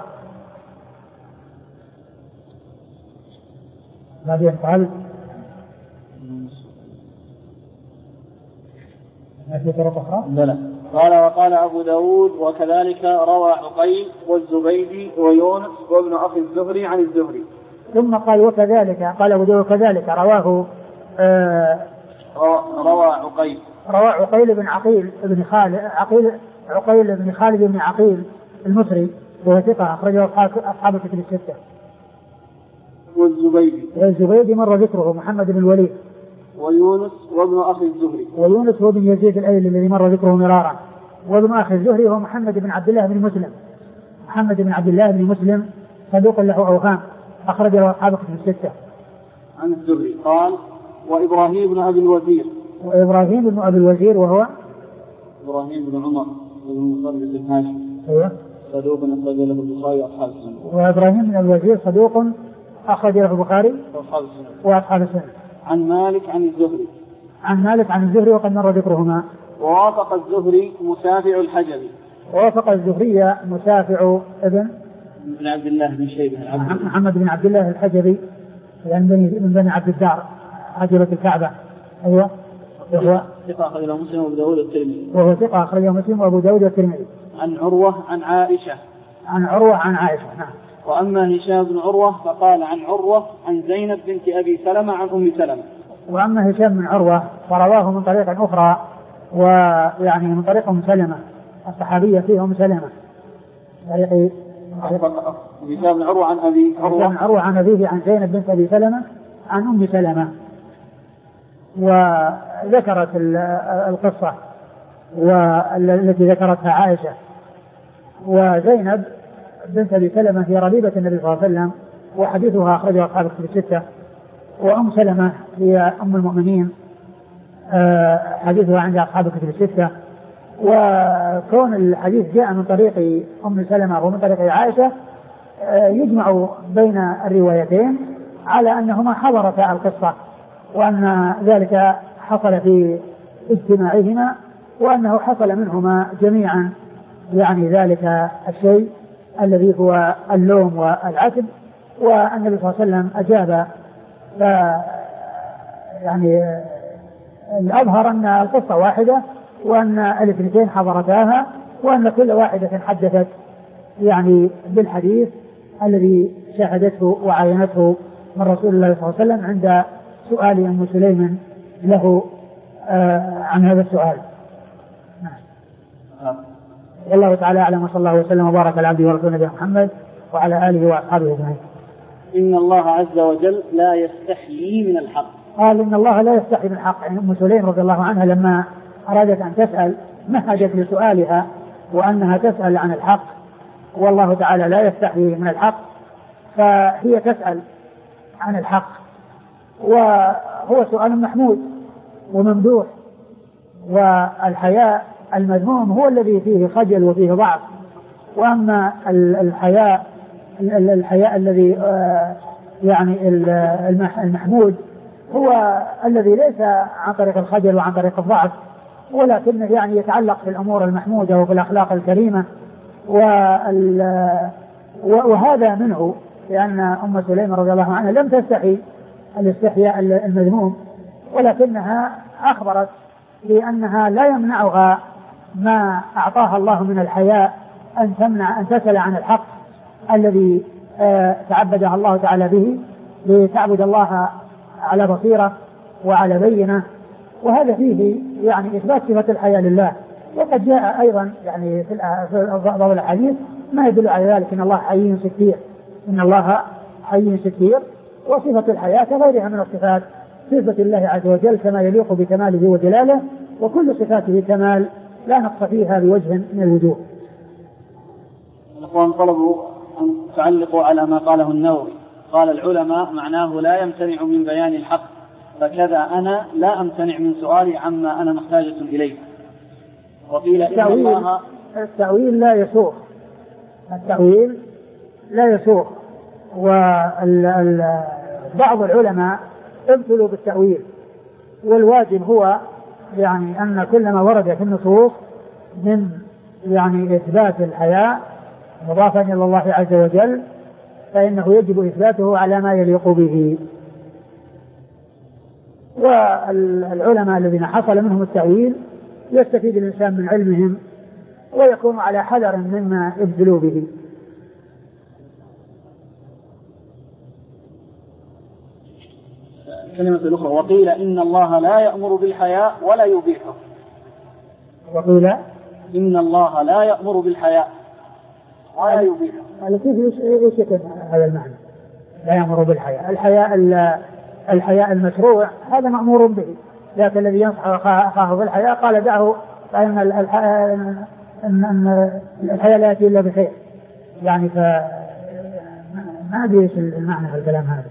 ما بينقال ما في طرق أخرى؟ لا لا قال وقال أبو داود وكذلك روى عقيل والزبيدي ويونس وابن أخي الزهري عن الزهري. ثم قال وكذلك قال أبو داود كذلك رواه آه روى عقيل روى عقيل بن عقيل بن خالد عقيل عقيل بن خالد بن عقيل المصري وهو ثقة أخرجه أصحاب الكتب الستة. والزبيدي والزبيدي مر ذكره محمد بن الوليد. ويونس وابن أخي الزهري ويونس هو بن يزيد الأيلي الذي مر ذكره مرارا. وابن أخي الزهري هو محمد بن عبد الله بن مسلم محمد بن عبد الله بن مسلم صدوق له أوهام أخرج له أصحاب الكتب الستة. عن الزهري قال وإبراهيم بن أبي الوزير وإبراهيم بن أبي الوزير وهو إبراهيم بن عمر بن مصرف الهاشمي أيوه صدوق أخرج له البخاري وأصحاب السنة. وإبراهيم بن أبي الوزير صدوق أخرج له البخاري وأصحاب السنة. وأصحاب السنة. عن مالك عن الزهري عن مالك عن الزهري وقد مر ذكرهما. ووافق الزهري مسافع الحجبي ووافق الزهري مسافع ابن بن عبد الله بن شيبة محمد بن عبد الله الحجبي من بني من بني عبد الدار حجبة الكعبة. أيوه وهو ثقة أخرجه مسلم وأبو داود والترمذي. وهو ثقة أخرجه مسلم وأبو داود والترمذي. عن عروة عن عائشة عن عروة عن عائشة. نعم. وأما هشام بن عروة فقال عن عروة عن زينب بنت أبي سلمة عن أم سلمة. وأما هشام بن عروة فرواه من طريق أخرى ويعني من طريق أم سلمة الصحابية فيه أم سلمة طريق هشام بن عروة عن أبي عروة عن عروة عن أبيه عن زينب بنت أبي سلمة عن أم سلمة. وذكرت القصة والتي ذكرتها عائشة. وزينب بنت أبي سلمة هي ربيبة النبي صلى الله عليه وسلم وحديثها أخرجه أصحاب الكتب الستة. وأم سلمة هي أم المؤمنين حديثها عند أصحاب الكتب الستة. وكون الحديث جاء من طريق أم سلمة ومن طريق عائشة يجمع بين الروايتين على أنهما حضرتا القصة وأن ذلك حصل في اجتماعهما وأنه حصل منهما جميعا يعني ذلك الشيء الذي هو اللوم والعتب. والنبي صلى الله عليه وسلم أجاب ف يعني الأظهر أن القصة واحدة وأن الاثنتين حضرتاها وأن كل واحدة حدثت يعني بالحديث الذي شاهدته وعاينته من رسول الله صلى الله عليه وسلم عند سؤال أم سليم له آه عن هذا السؤال. والله تعالى أعلم وصلى الله وسلم وبارك على عبده ورسوله نبينا محمد وعلى آله وأصحابه أجمعين. إن الله عز وجل لا يستحيي من الحق. قال إن الله لا يستحي من الحق. يعني أم سليم رضي الله عنها لما أرادت أن تسأل مهدت لسؤالها وأنها تسأل عن الحق والله تعالى لا يستحي من الحق فهي تسأل عن الحق وهو سؤال محمود وممدوح. والحياء المذموم هو الذي فيه خجل وفيه ضعف. وأما الحياء الحياء الذي يعني المحمود هو الذي ليس عن طريق الخجل وعن طريق الضعف ولكن يعني يتعلق في الأمور المحمودة وفي الأخلاق الكريمة. وهذا منه لأن أم سليم رضي الله عنها لم تستحي الاستحياء المذموم ولكنها أخبرت بأنها لا يمنعها ما أعطاها الله من الحياء أن تمنع أن تسأل عن الحق الذي تعبدها الله تعالى به لتعبد الله على بصيرة وعلى بينة. وهذا فيه يعني إثبات صفة الحياء لله. وقد جاء أيضا يعني في بعض الأحاديث ما يدل على ذلك إن الله حي ستير إن الله حي ستير. وصفة الحياة كغيرها من الصفات صفة الله عز وجل كما يليق بكماله وجلاله وكل صفاته كمال لا نقص فيها بوجه من الوجوه. الأخوان طلبوا أن تعلقوا على ما قاله النووي. قال العلماء معناه لا يمتنع من بيان الحق فكذا أنا لا أمتنع من سؤالي عما أنا محتاجة إليه. وقيل إن الله التأويل لا يسوغ التأويل لا يسوغ. وبعض العلماء ابتلوا بالتأويل والواجب هو يعني أن كل ما ورد في النصوص من يعني إثبات الحياء مضافا إلى الله عز وجل فإنه يجب إثباته على ما يليق به. والعلماء الذين حصل منهم التأويل يستفيد الإنسان من علمهم ويكون على حذر مما يبذلوا به. كلمة الأخرى وقيل إن الله لا يأمر بالحياء ولا يبيحه. وقيل إن الله لا يأمر بالحياء ولا يبيحه. على كيف ايش يكون هذا المعنى؟ لا يأمر بالحياء، الحياء الحياء المشروع هذا مأمور به، لكن الذي ينصح أخاه بالحياء قال دعه فإن الحياء لا يأتي إلا بخير. يعني فما أدري ايش المعنى في الكلام هذا.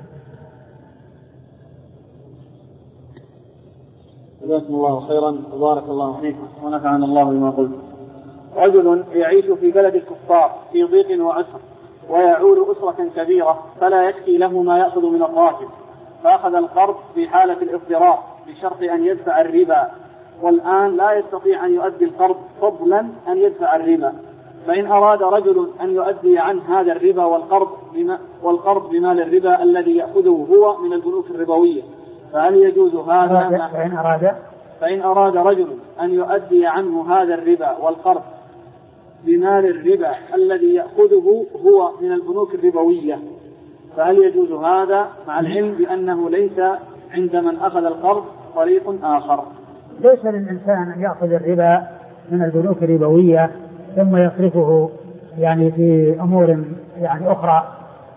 جزاكم الله خيرا وبارك الله فيكم ونفعنا الله بما قلت. رجل يعيش في بلد الكفار في ضيق وعسر ويعول أسرة كبيرة فلا يكفي له ما يأخذ من الراتب، فأخذ القرض في حالة الاضطرار بشرط أن يدفع الربا، والآن لا يستطيع أن يؤدي القرض فضلا أن يدفع الربا، فإن أراد رجل أن يؤدي عنه هذا الربا والقرض بما والقرض بمال الربا الذي يأخذه هو من البنوك الربوية، فهل يجوز هذا؟ فإن أراد فإن أراد رجل أن يؤدي عنه هذا الربا والقرض بمال الربا الذي يأخذه هو من البنوك الربوية، فهل يجوز هذا مع العلم بأنه ليس عند من أخذ القرض طريق آخر؟ ليس للإنسان أن يأخذ الربا من البنوك الربوية ثم يصرفه يعني في أمور يعني أخرى،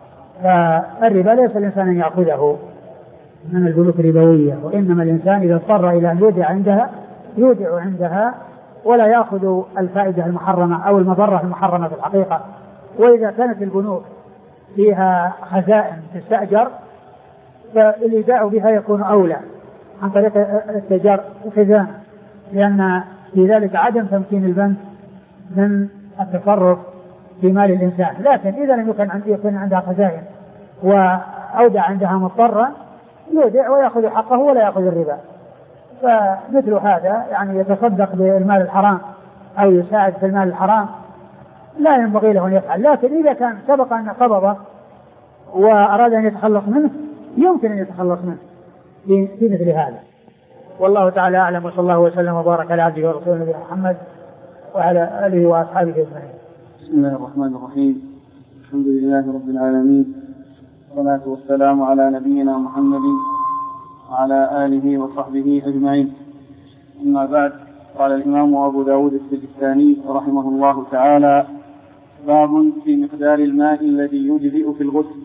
فالربا ليس الإنسان أن يأخذه من البنوك الربوية، وإنما الإنسان إذا اضطر إلى أن يودع عندها يودع عندها ولا يأخذ الفائدة المحرمة أو المضرة المحرمة في الحقيقة. وإذا كانت البنوك فيها خزائن تستأجر فالإيداع بها يكون أولى عن طريق التجار الخزانة، لأن في ذلك عدم تمكين البنك من التصرف في مال الإنسان. لكن إذا لم يكن عندها خزائن وأودع عندها مضطرا يودع ويأخذ حقه ولا يأخذ الربا، فمثل هذا يعني يتصدق بالمال الحرام أو يساعد في المال الحرام لا ينبغي له أن يفعل. لكن إذا كان سبق أن قبضه وأراد أن يتخلص منه يمكن أن يتخلص منه في مثل هذا. والله تعالى أعلم، وصلى الله وسلم وبارك على عبده ورسوله نبينا محمد وعلى آله وأصحابه أجمعين. بسم الله الرحمن الرحيم. الحمد لله رب العالمين، والصلاة والسلام على نبينا محمد وعلى آله وصحبه أجمعين. أما بعد، قال الإمام أبو داود السجستاني رحمه الله تعالى: باب في مقدار الماء الذي يجزئ في الغسل.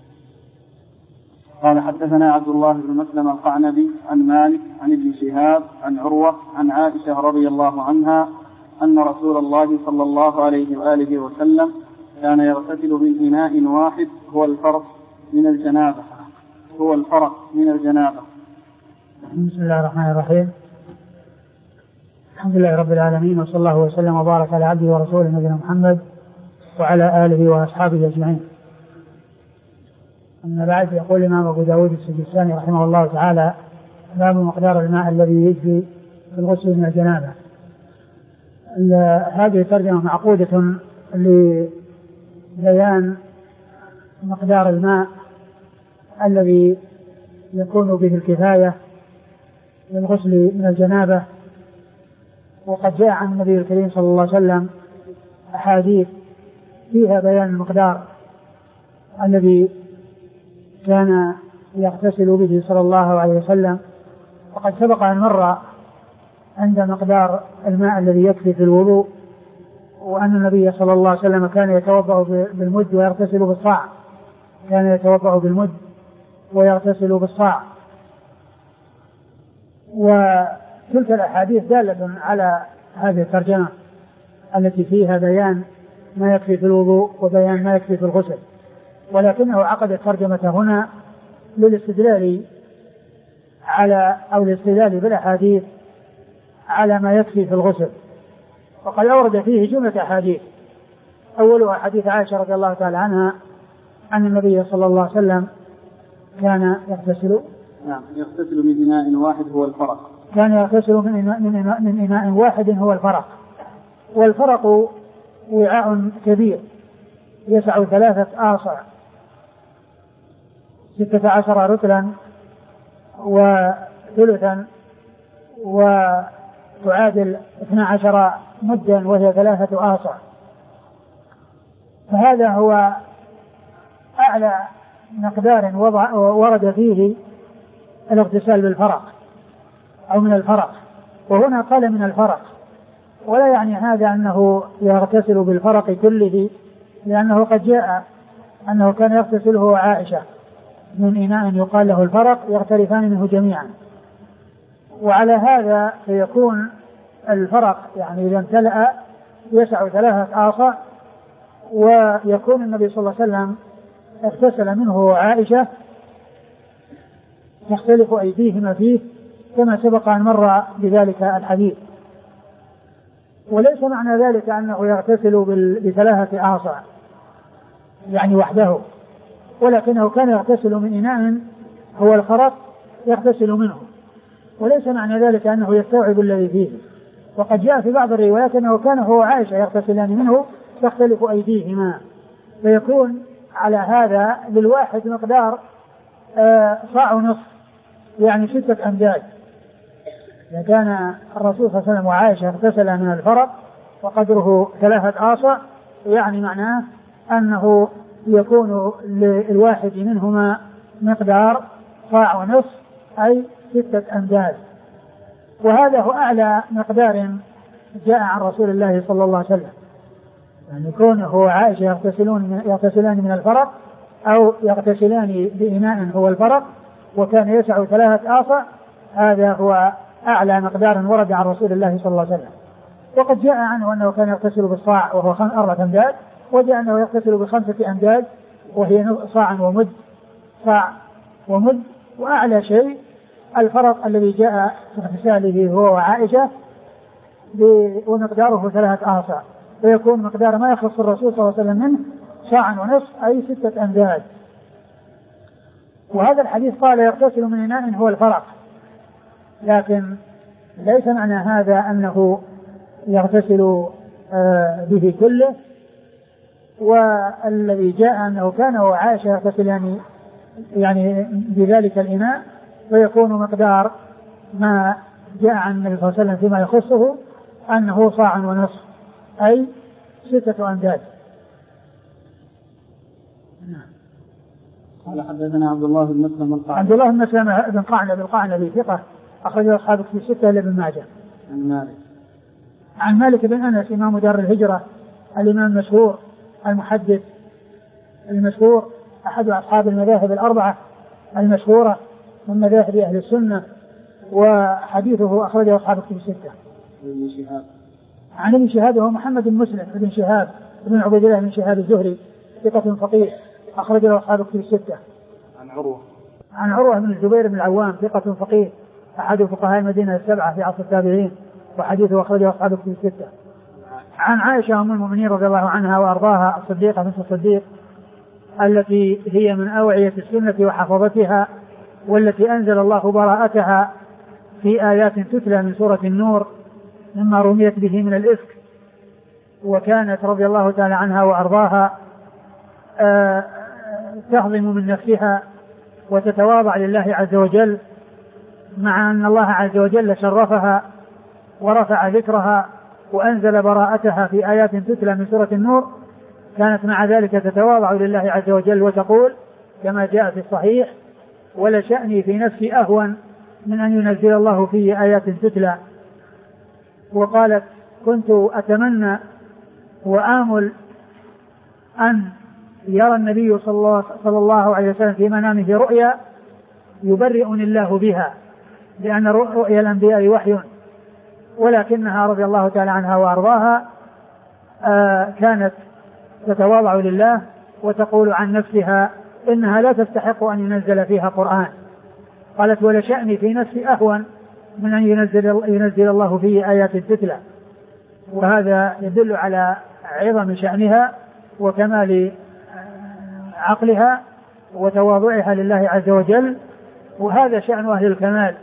قال: حدثنا عبد الله بن مسلم القعنبي عن مالك عن ابن شهاب عن عروة عن عائشة رضي الله عنها أن رسول الله صلى الله عليه وآله وسلم كان يغتسل من إناء واحد هو الفرق من الجنابة هو الفرق من الجنابة. بسم الله الرحمن الرحيم. الحمد لله رب العالمين، وصلى الله وسلم وبارك على عبده ورسوله نبينا محمد وعلى آله وأصحابه أجمعين. أما بعد، يقول الإمام أبو داود السجستاني رحمه الله تعالى: باب مقدار الماء الذي يجزي في الغسل من الجنابة. هذه الترجمة معقودة لبيان مقدار الماء الذي يكون به الكفاية للغسل من الجنابة، وقد جاء عن النبي الكريم صلى الله عليه وسلم أحاديث فيها بيان المقدار الذي كان يغتسل به صلى الله عليه وسلم. وقد سبق أن مر عند مقدار الماء الذي يكفي في الوضوء، وأن النبي صلى الله عليه وسلم كان يتوضأ بالمد ويغتسل بالصاع كان يتوضأ بالمد ويغتسل بالصاع. وتلك الأحاديث دالة على هذه الترجمة التي فيها بيان ما يكفي في الوضوء وبيان ما يكفي في الغسل، ولكنه عقد الترجمة هنا للاستدلال على أو الاستدلال بالأحاديث على ما يكفي في الغسل. وقد أورد فيه جملة أحاديث، أولها حديث عائشة رضي الله تعالى عنها أن النبي صلى الله عليه وسلم كان يغتسل نعم يغتسل من إناء واحد هو الفرق كان يغتسل من إناء, من إناء, من إناء واحد هو الفرق. والفرق وعاء كبير يسع ثلاثة آصع ستة عشر رطلا وثلثا تعادل اثنا عشر مدا وهي ثلاثة آصع. فهذا هو أعلى مقدار وضع ورد فيه الاغتسال بالفرق أو من الفرق، وهنا قال من الفرق، ولا يعني هذا أنه يغتسل بالفرق كله، لأنه قد جاء أنه كان يغتسله عائشة من إناء يقال له الفرق يغترفان منه جميعا. وعلى هذا فيكون الفرق يعني إذا امتلأ يسع ثلاثة آصع، ويكون النبي صلى الله عليه وسلم اغتسل منه عائشة تختلف أيديهما فيه كما سبق أن مر بذلك الحديث. وليس معنى ذلك أنه يغتسل بثلاثة آصع يعني وحده، ولكنه كان يغتسل من إناء هو الخرق يغتسل منه، وليس معنى ذلك أنه يستوعب الذي فيه. وقد جاء في بعض الروايات أنه كان هو وعائشة يغتسلان منه تختلف أيديهما، فيكون على هذا للواحد مقدار آه صاع ونصف يعني ستة أمداد. إذا كان الرسول صلى الله عليه وسلم وعائشة اغتسل من الفرق وقدره ثلاثة آصع، يعني معناه أنه يكون للواحد منهما مقدار صاع ونصف أي ستة أمداد. وهذا هو أعلى مقدار جاء عن رسول الله صلى الله عليه وسلم، يعني كونه وعائشة يغتسلون يغتسلان من الفرق أو يغتسلان بإناء هو الفرق وكان يسع ثلاثة آصع، هذا هو أعلى مقدار ورد عن رسول الله صلى الله عليه وسلم. وقد جاء عنه أنه كان يغتسل بالصاع وهو أربعة أمداد، وجاء أنه يغتسل بخمسة أمداد وهي صاع ومد صاع ومد. وأعلى شيء الفرق الذي جاء في اغتساله هو وعائشة ومقداره ثلاثة آصع، ويكون مقدار ما يخص الرسول صلى الله عليه وسلم منه صاع ونصف أي ستة أمداد. وهذا الحديث قال يغتسل من إناء هو الفرق، لكن ليس معنى هذا أنه يغتسل به كله. والذي جاء أنه كان وعائشة يغتسلان يعني بذلك الإناء، ويكون مقدار ما جاء عن النبي صلى الله عليه وسلم فيما يخصه أنه صاع ونصف أي ستة أمداد. قال حدثنا عبد الله بن مسلم القعنبي. عبد الله بن مسلم بن قعنبي القعنبي ثقة أخرجه أصحابه في ستة لابن ماجه. عن مالك عن مالك بن أنس إمام دار الهجرة الإمام المشهور المحدث المشهور أحد أصحاب المذاهب الأربعة المشهورة من مذاهب أهل السنة، وحديثه أخرجه أصحاب الكتب الستة. ابن شهاب عن ابن شهاب هو محمد بن مسلم بن شهاب بن عبيد الله بن شهاب الزهري ثقة فقيه أخرجه أصحاب الكتب الستة. عن عروة عن عروة بن الزبير بن العوام ثقة فقيه أحد فقهاء المدينة السبعة في عصر التابعين، وحديثه أخرجه أصحاب الكتب الستة. عن عائشة أم المؤمنين رضي الله عنها وأرضاها الصديقة بنت الصديق التي هي من أوعية السنة وحفظتها، والتي أنزل الله براءتها في آيات تتلى من سورة النور مما رميت به من الإفك. وكانت رضي الله تعالى عنها وأرضاها تهضم من نفسها وتتواضع لله عز وجل، مع أن الله عز وجل شرفها ورفع ذكرها وأنزل براءتها في آيات تتلى من سورة النور، كانت مع ذلك تتواضع لله عز وجل وتقول كما جاء في الصحيح: ولشأني في نفسي أهون من أن ينزل الله فيه آيات تتلى. وقالت: كنت أتمنى وآمل أن يرى النبي صلى الله عليه وسلم في منامه رؤيا يبرئني الله بها، لأن رؤيا الأنبياء وحي. ولكنها رضي الله تعالى عنها وأرضاها آه كانت تتواضع لله وتقول عن نفسها إنها لا تستحق أن ينزل فيها قرآن. قالت: ولشأني في نفسي أهون من أن ينزل, ينزل الله فيه آيات تتلى. وهذا يدل على عظم شأنها وكمال عقلها وتواضعها لله عز وجل. وهذا شأن أهل الكمال،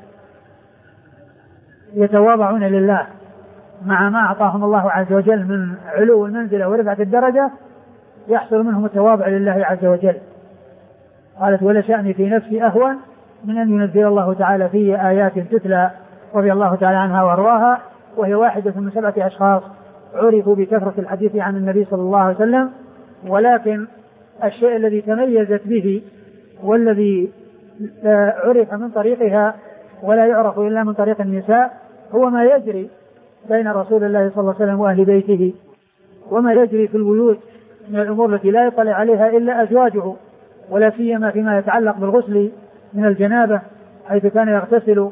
يتواضعون لله مع ما أعطاهم الله عز وجل من علو المنزلة ورفعة الدرجة، يحصل منهم التواضع لله عز وجل. قالت: ولشأني في نفسي أهون من أن ينزل الله تعالى فيه آيات تتلى رضي الله تعالى عنها وأرواها، وهي واحدة من سبعة أشخاص عرفوا بكثرة الحديث عن النبي صلى الله عليه وسلم. ولكن الشيء الذي تميزت به والذي عرف من طريقها ولا يعرف إلا من طريق النساء هو ما يجري بين رسول الله صلى الله عليه وسلم وأهل بيته، وما يجري في البيوت من الأمور التي لا يطلع عليها إلا أزواجه، ولا سيما فيما يتعلق بالغسل من الجنابة، حيث كان يغتسل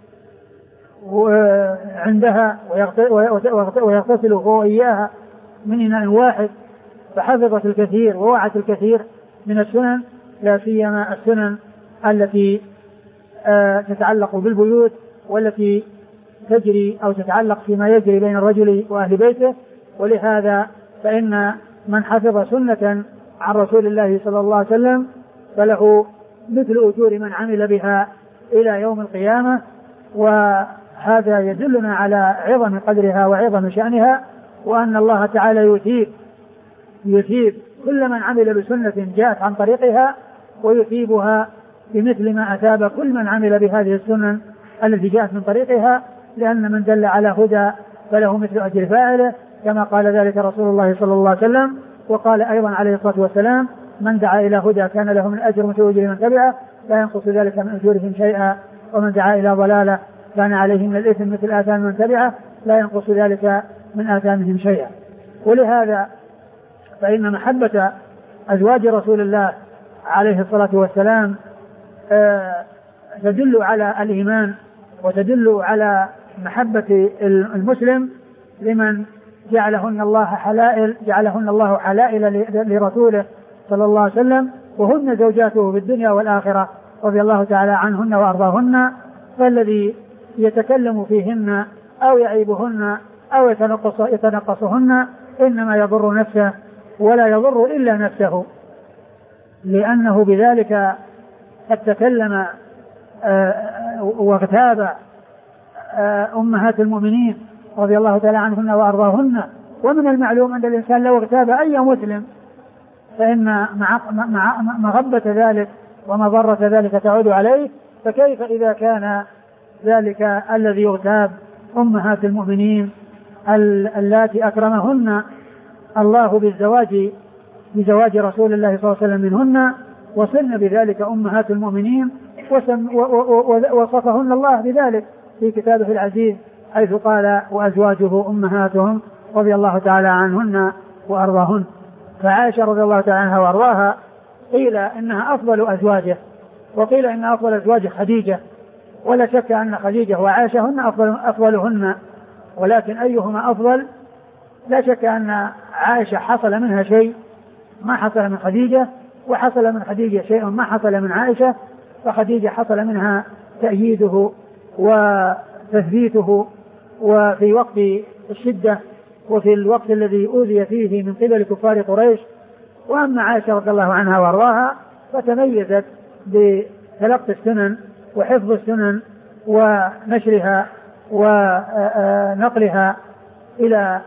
عندها ويغتسل هو إياها من إناء واحد، فحفظت الكثير ووعت الكثير من السنن، لا سيما السنن التي تتعلق بالبيوت والتي تجري أو تتعلق فيما يجري بين الرجل وأهل بيته. ولهذا فإن من حفظ سنة عن رسول الله صلى الله عليه وسلم فله مثل أجور من عمل بها إلى يوم القيامة. وهذا يدلنا على عظم قدرها وعظم شأنها، وأن الله تعالى يثيب يثيب كل من عمل بسنة جاءت عن طريقها، ويثيبها بمثل ما أثاب كل من عمل بهذه السنن التي جاءت من طريقها، لأن من دل على هدى فله مثل أجر فاعله، كما قال ذلك رسول الله صلى الله عليه وسلم. وقال أيضا عليه الصلاة والسلام: من دعا إلى هدى كان له من أجر مثل أجر من تبعه لا ينقص ذلك من أجورهم شيئا، ومن دعا إلى ضلالة كان عليه من الإثم مثل آثام من تبعه لا ينقص ذلك من آثامهم شيئا. ولهذا فإن محبة أزواج رسول الله عليه الصلاة والسلام آه تدل على الإيمان، وتدل على محبة المسلم لمن جعلهن الله حلائل جعلهن الله حلائل لرسوله صلى الله عليه وسلم، وهن زوجاته في الدنيا والآخرة رضي الله تعالى عنهن وأرضاهن. فالذي يتكلم فيهن أو يعيبهن أو يتنقص يتنقصهن إنما يضر نفسه ولا يضر إلا نفسه، لأنه بذلك قد تكلم واغتاب أمهات المؤمنين رضي الله تعالى عنهن وأرضاهن. ومن المعلوم أن الإنسان لو اغتاب أي مسلم فإن مغبة ذلك ومضرة ذلك تعود عليه، فكيف إذا كان ذلك الذي يغتاب أمهات المؤمنين اللاتي أكرمهن الله بالزواج بزواج رسول الله صلى الله عليه وسلم منهن، وصلن بذلك أمهات المؤمنين، وصفهن الله بذلك في كتابه العزيز حيث قال: وأزواجه أمهاتهم رضي الله تعالى عنهن وأرضاهن. فعائشة رضي الله تعالى عنها وأرضاها قيل إنها أفضل أزواجه، وقيل إن أفضل أزواجه خديجة، ولا شك أن خديجة وعائشة هن أفضل أفضلهن، ولكن أيهما أفضل؟ لا شك أن عائشة حصل منها شيء ما حصل من خديجة، وحصل من خديجة شيء ما حصل من عائشة، فخديجة حصل منها تأييده وتثبيته وفي وقت الشدة وفي الوقت الذي أوذي فيه من قبل كفار قريش. وأما عائشة رضي الله عنها وأرضاها فتميزت بتلقي السنن وحفظ السنن ونشرها ونقلها إلى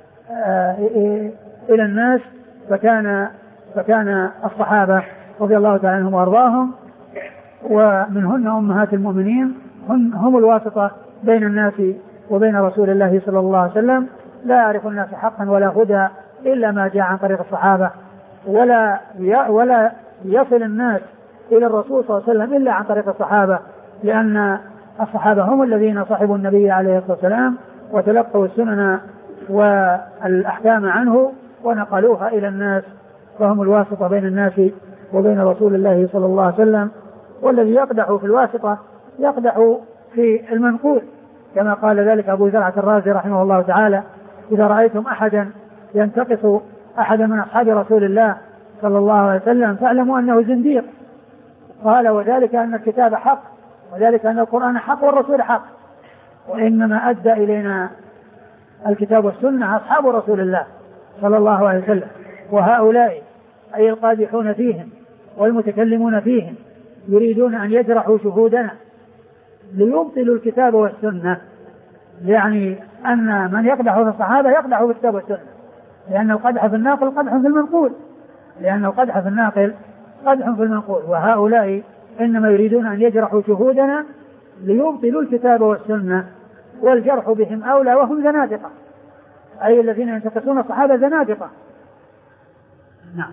إلى الناس، فكان فكان الصحابة رضي الله تعالى عنهم وأرضاهم ومنهن أمهات المؤمنين هم الواسطة بين الناس وبين رسول الله صلى الله عليه وسلم. لا يعرف الناس حقا ولا هدى إلا ما جاء عن طريق الصحابة، ولا ولا يصل الناس إلى الرسول صلى الله عليه وسلم إلا عن طريق الصحابة، لأن الصحابة هم الذين صحبوا النبي عليه الصلاة والسلام وتلقوا السنن والأحكام عنه ونقلوها إلى الناس، فهم الواسطة بين الناس وبين رسول الله صلى الله عليه وسلم. والذي يقدح في الواسطة يقدح في المنقول، كما قال ذلك أبو زرعة الرازي رحمه الله تعالى: إذا رأيتم أحدا ينتقص أحدا من أصحاب رسول الله صلى الله عليه وسلم فاعلموا أنه زنديق. قال: وذلك أن الكتاب حق، وذلك أن القرآن حق والرسول حق، وإنما أدى إلينا الكتاب والسنة أصحاب رسول الله صلى الله عليه وسلم، وهؤلاء أي القادحون فيهم والمتكلمون فيهم يريدون أن يجرحوا شهودنا ليبطلوا الكتاب والسنة. يعني أن من يقدح في الصحابة يقدح في الكتاب والسنة، لأن القدح في الناقل قدح في المنقول، لأن القدح في الناقل قدح في المنقول، وهؤلاء إنما يريدون أن يجرحوا شهودنا ليبطلوا الكتاب والسنة والجرح بهم أولى وهم زنادقة، أي الذين ينتقصون الصحابة زنادقة. نعم.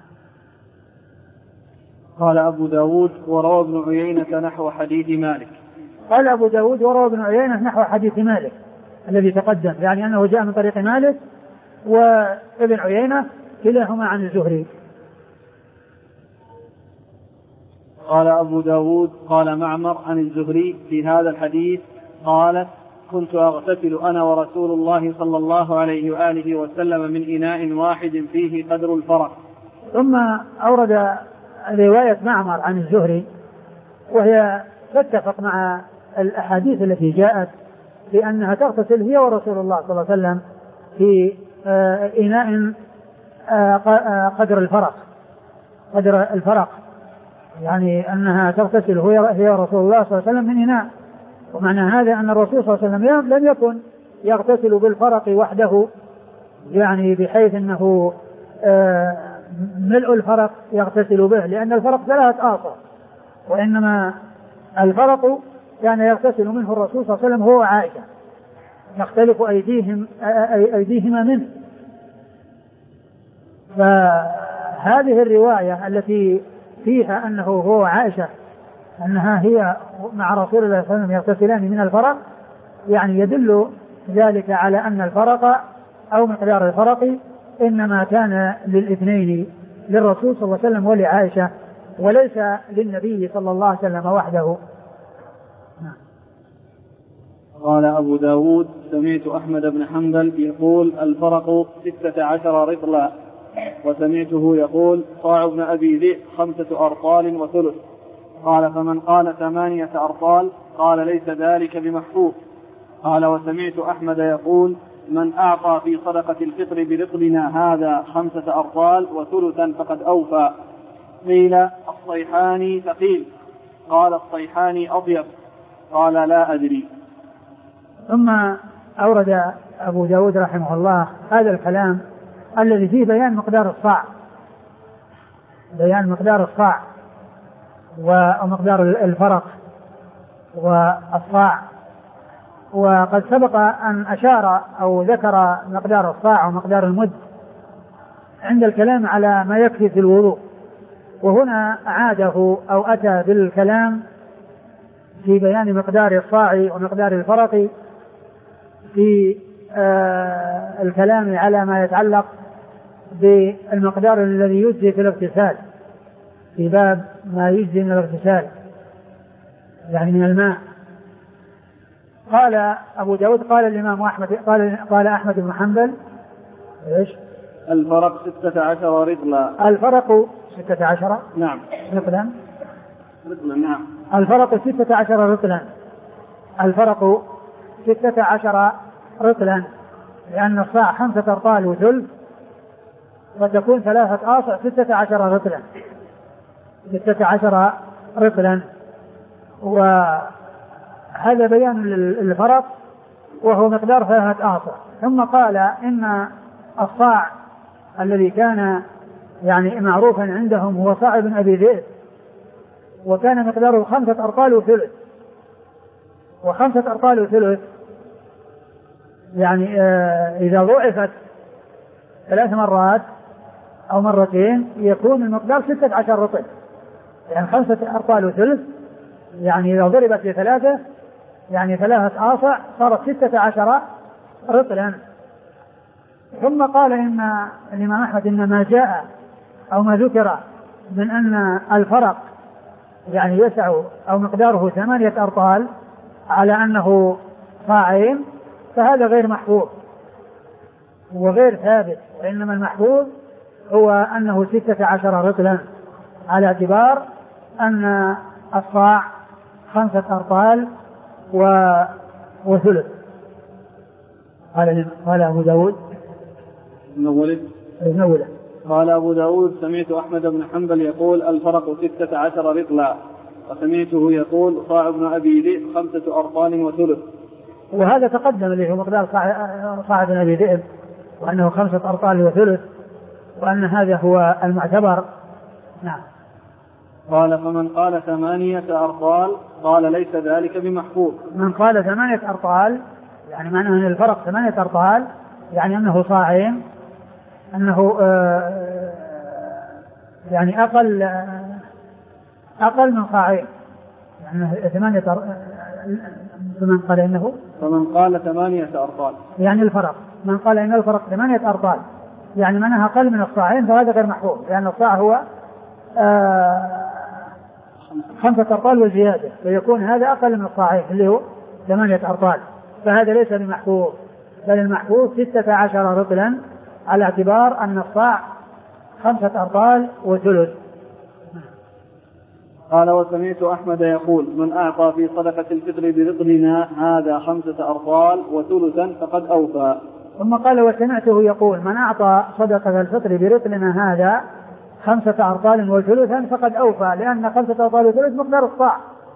قال أبو داود وروى ابن عيينة نحو حديث مالك. قال أبو داود وروى ابن عيينة نحو حديث مالك الذي تقدم، يعني أنه جاء من طريق مالك وابن عيينة كلاهما عن الزهري. قال أبو داود قال معمر عن الزهري في هذا الحديث قالت كنت أغتسل أنا ورسول الله صلى الله عليه وآله وسلم من إناء واحد فيه قدر الفرق. ثم أورد رواية معمر عن الزهري وهي تتفق مع الأحاديث التي جاءت بأنها تغتسل هي ورسول الله صلى الله عليه وسلم في إناء قدر الفرق قدر الفرق يعني أنها تغتسل هي ورسول الله صلى الله عليه وسلم من إناء. ومعنى هذا أن الرسول صلى الله عليه وسلم لم يكن يغتسل بالفرق وحده، يعني بحيث أنه ملء الفرق يغتسل به، لأن الفرق ثلاثة آصر، وإنما الفرق كان يعني يغتسل منه الرسول صلى الله عليه وسلم هو وعائشة، يختلف أيديهم أيديهما منه. فهذه الرواية التي فيها أنه هو وعائشة أنها هي مع رسول الله صلى الله عليه وسلم يغتسلان من الفرق، يعني يدل ذلك على أن الفرق أو مقدار الفرق إنما كان للاثنين، للرسول صلى الله عليه وسلم ولعائشة، وليس للنبي صلى الله عليه وسلم وحده. قال أبو داود سمعت أحمد بن حنبل يقول الفرق ستة عشر رطلا، وسمعته يقول صاع ابن أبي ذئب خمسة أرطال وثلث. قال فمن قال ثمانية أرطال قال ليس ذلك بمحفوظ. قال وسمعت أحمد يقول من أعطى في صدقة الفطر برطلنا هذا خمسة أرطال وثلثا فقد أوفى. قيل الصيحاني ثقيل، قال الصيحاني أطيب، قال لا أدري. ثم أورد أبو داود رحمه الله هذا الكلام الذي فيه بيان مقدار الصاع، بيان مقدار الصاع ومقدار الفرق والصاع. وقد سبق أن أشار أو ذكر مقدار الصاع ومقدار المد عند الكلام على ما يكفي في الوضوء، وهنا أعاده أو أتى بالكلام في بيان مقدار الصاع ومقدار الفرق في آه الكلام على ما يتعلق بالمقدار الذي يجزي في الاغتسال، في باب ما يجزي من الاغتسال يعني من الماء. قال أبو داود قال الإمام أحمد قال, قال أحمد بن حنبل إيش؟ الفرق ستة عشر رطلا. الفرق ستة عشر نعم رطلا رطلا نعم الفرق ستة عشر رطلا الفرق ستة عشر رطلا لأن الصاع خمسة أرطال وثلث، وتكون ثلاثة آصع ستة عشر رطلا ستة عشر رطلا. وهذا بيان الفرق وهو مقدار ثلاثة آصع. ثم قال إن الصاع الذي كان يعني معروفا عندهم هو صاع ابن أبي ذئب، وكان مقداره خمسة أرطال وثلث، وخمسة أرطال وثلث يعني آه إذا ضعفت ثلاث مرات أو مرتين يكون المقدار ستة عشر رطل، يعني خمسة أرطال وثلث يعني إذا ضربت بثلاثة يعني ثلاثة آصع صارت ستة عشر رطلا. ثم قال إن الإمام أحمد إن ما جاء أو ما ذكر من أن الفرق يعني يسع أو مقداره ثمانية أرطال على أنه صاعين، فهذا غير محفوظ وغير ثابت، وإنما المحفوظ هو أنه ستة عشر رطلا على اعتبار أن الصاع خمسة أرطال وثلث. قال قال أبو داود نولد قال أبو داود سمعت أحمد بن حنبل يقول الفرق ستة عشر رطلا، وسمعته يقول صاع ابن أبي ذئب خمسة أرطال وثلث. وهذا تقدم اللي هو مقدار صاع ابن أبي ذئب وأنه خمسة أرطال وثلث، وأن هذا هو المعتبر. نعم. قال فمن قال ثمانية أرطال قال ليس ذلك بمحفوظ. من قال ثمانية أرطال يعني معنى أن الفرق ثمانية أرطال يعني أنه صاعين، أنه آه يعني أقل آه أقل من صاعين، يعني ثمانية من قال إنه فمن قال ثمانية أرطال يعني الفرق، من قال إن الفرق ثمانية أرطال يعني معناها أقل من الصاعين، فهذا غير محفوظ، لأن الصاع هو آه خمسة أرطال وزيادة، فيكون هذا أقل من الصاعين اللي هو ثمانية أرطال، فهذا ليس بمحفوظ، بل المحفوظ ستة عشر رطلا على اعتبار أن الصاع خمسة أرطال وثلث. قال وسمعت أحمد يقول من أعطى في صدقة الفطر برطلنا هذا خمسة أرطال وثلثا فقد أوفى. ثم قال وسمعته يقول من أعطى صدقة الفطر برطلنا هذا خمسة أرطال وثلثا فقد أوفى، لأن خمسة أرطال وثلث مقدار الصاع،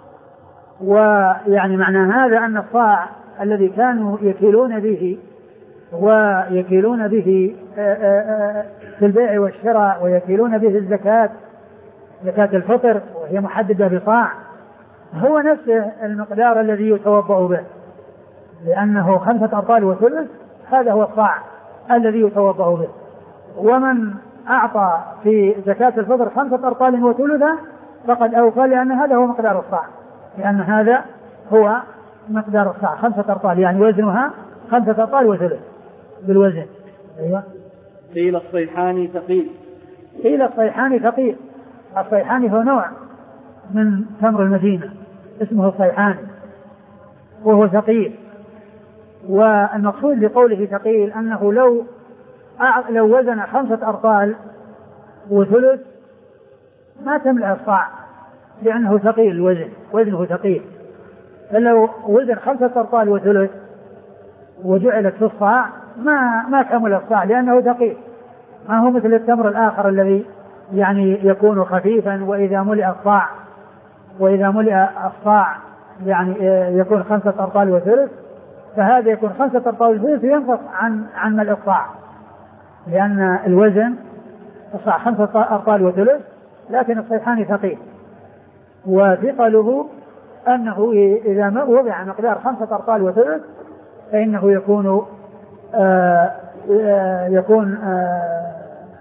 ويعني معنى هذا أن الصاع الذي كانوا يكيلون به ويكيلون به في البيع والشراء ويكيلون به الزكاة زكاة الفطر وهي محددة بصاع هو نفسه المقدار الذي يتوضأ به، لأنه خمسة أرطال وثلث هذا هو الصاع الذي يتوضأ به. ومن أعطى في زكاة الفطر خمسة أرطال وثلثا فقد أوفى، لأن هذا هو مقدار الصاع، لأن هذا هو مقدار الصاع خمسة أرطال يعني وزنها خمسة أرطال وثلث بالوزن. أيوة. قيل الصيحاني ثقيل. قيل الصيحاني ثقيل. الصيحاني هو نوع من تمر المدينة اسمه الصيحاني وهو ثقيل، والمقصود بقوله ثقيل أنه لو لو وزن خمسة أرطال وثلث ما تملأ الصاع، لأنه ثقيل الوزن، وزنه ثقيل. فلو وزن خمسة أرطال وثلث وجعلت في الصاع ما ما كمل الصاع، لأنه ثقيل، ما هو مثل التمر الآخر الذي يعني يكون خفيفا وإذا ملئ الصاع وإذا ملئ الصاع يعني يكون خمسة أرطال وثلث، فهذا يكون خمسة أرطال وثلث ينقص عن عن ملء الصاع، لأن الوزن الصاع خمسة أرطال وثلث، لكن الصيحاني ثقيل، وثقله أنه إذا وضع مقدار خمسة أرطال وثلث فإنه يكون آآ آآ يكون آآ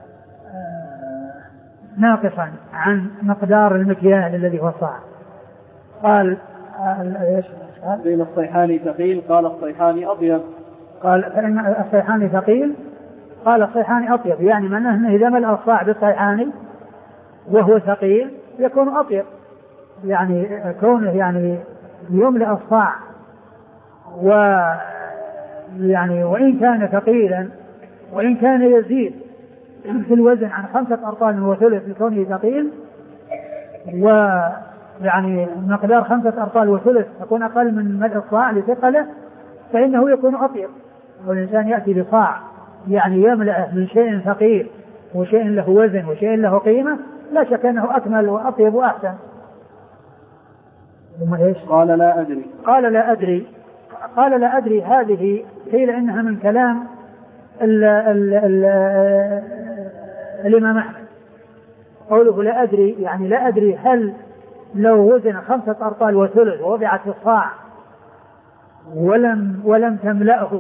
ناقصا عن مقدار المكيال الذي هو الصاع. قال ايش؟ قال الصيحاني ثقيل. قال الصيحاني أطيب. قال فإن الصيحاني ثقيل. قال الصيحاني أطيب، يعني معناه أنه إذا ملأ الصاع بالصيحاني وهو ثقيل يكون أطيب، يعني كونه يعني يملأ الصاع و يعني وإن كان ثقيلا وإن كان يزيد في الوزن عن خمسة أرطال وثلث لكونه ثقيل، ويعني مقدار خمسة أرطال وثلث يكون أقل من ملء الصاع لثقله، فإنه يكون أطيب. والإنسان يأتي بصاع يعني يملأ من شيء ثقيل وشيء له وزن وشيء له قيمة، لا شك أنه أكمل وأطيب وأحسن. قال لا أدري. قال لا أدري. قال لا أدري هذه قيل إنها من كلام ال ال ال الإمام أحمد، قوله لا أدري يعني لا أدري هل لو وزن خمسة أرطال وثلث ووضعت في الصاع ولم ولم تملأه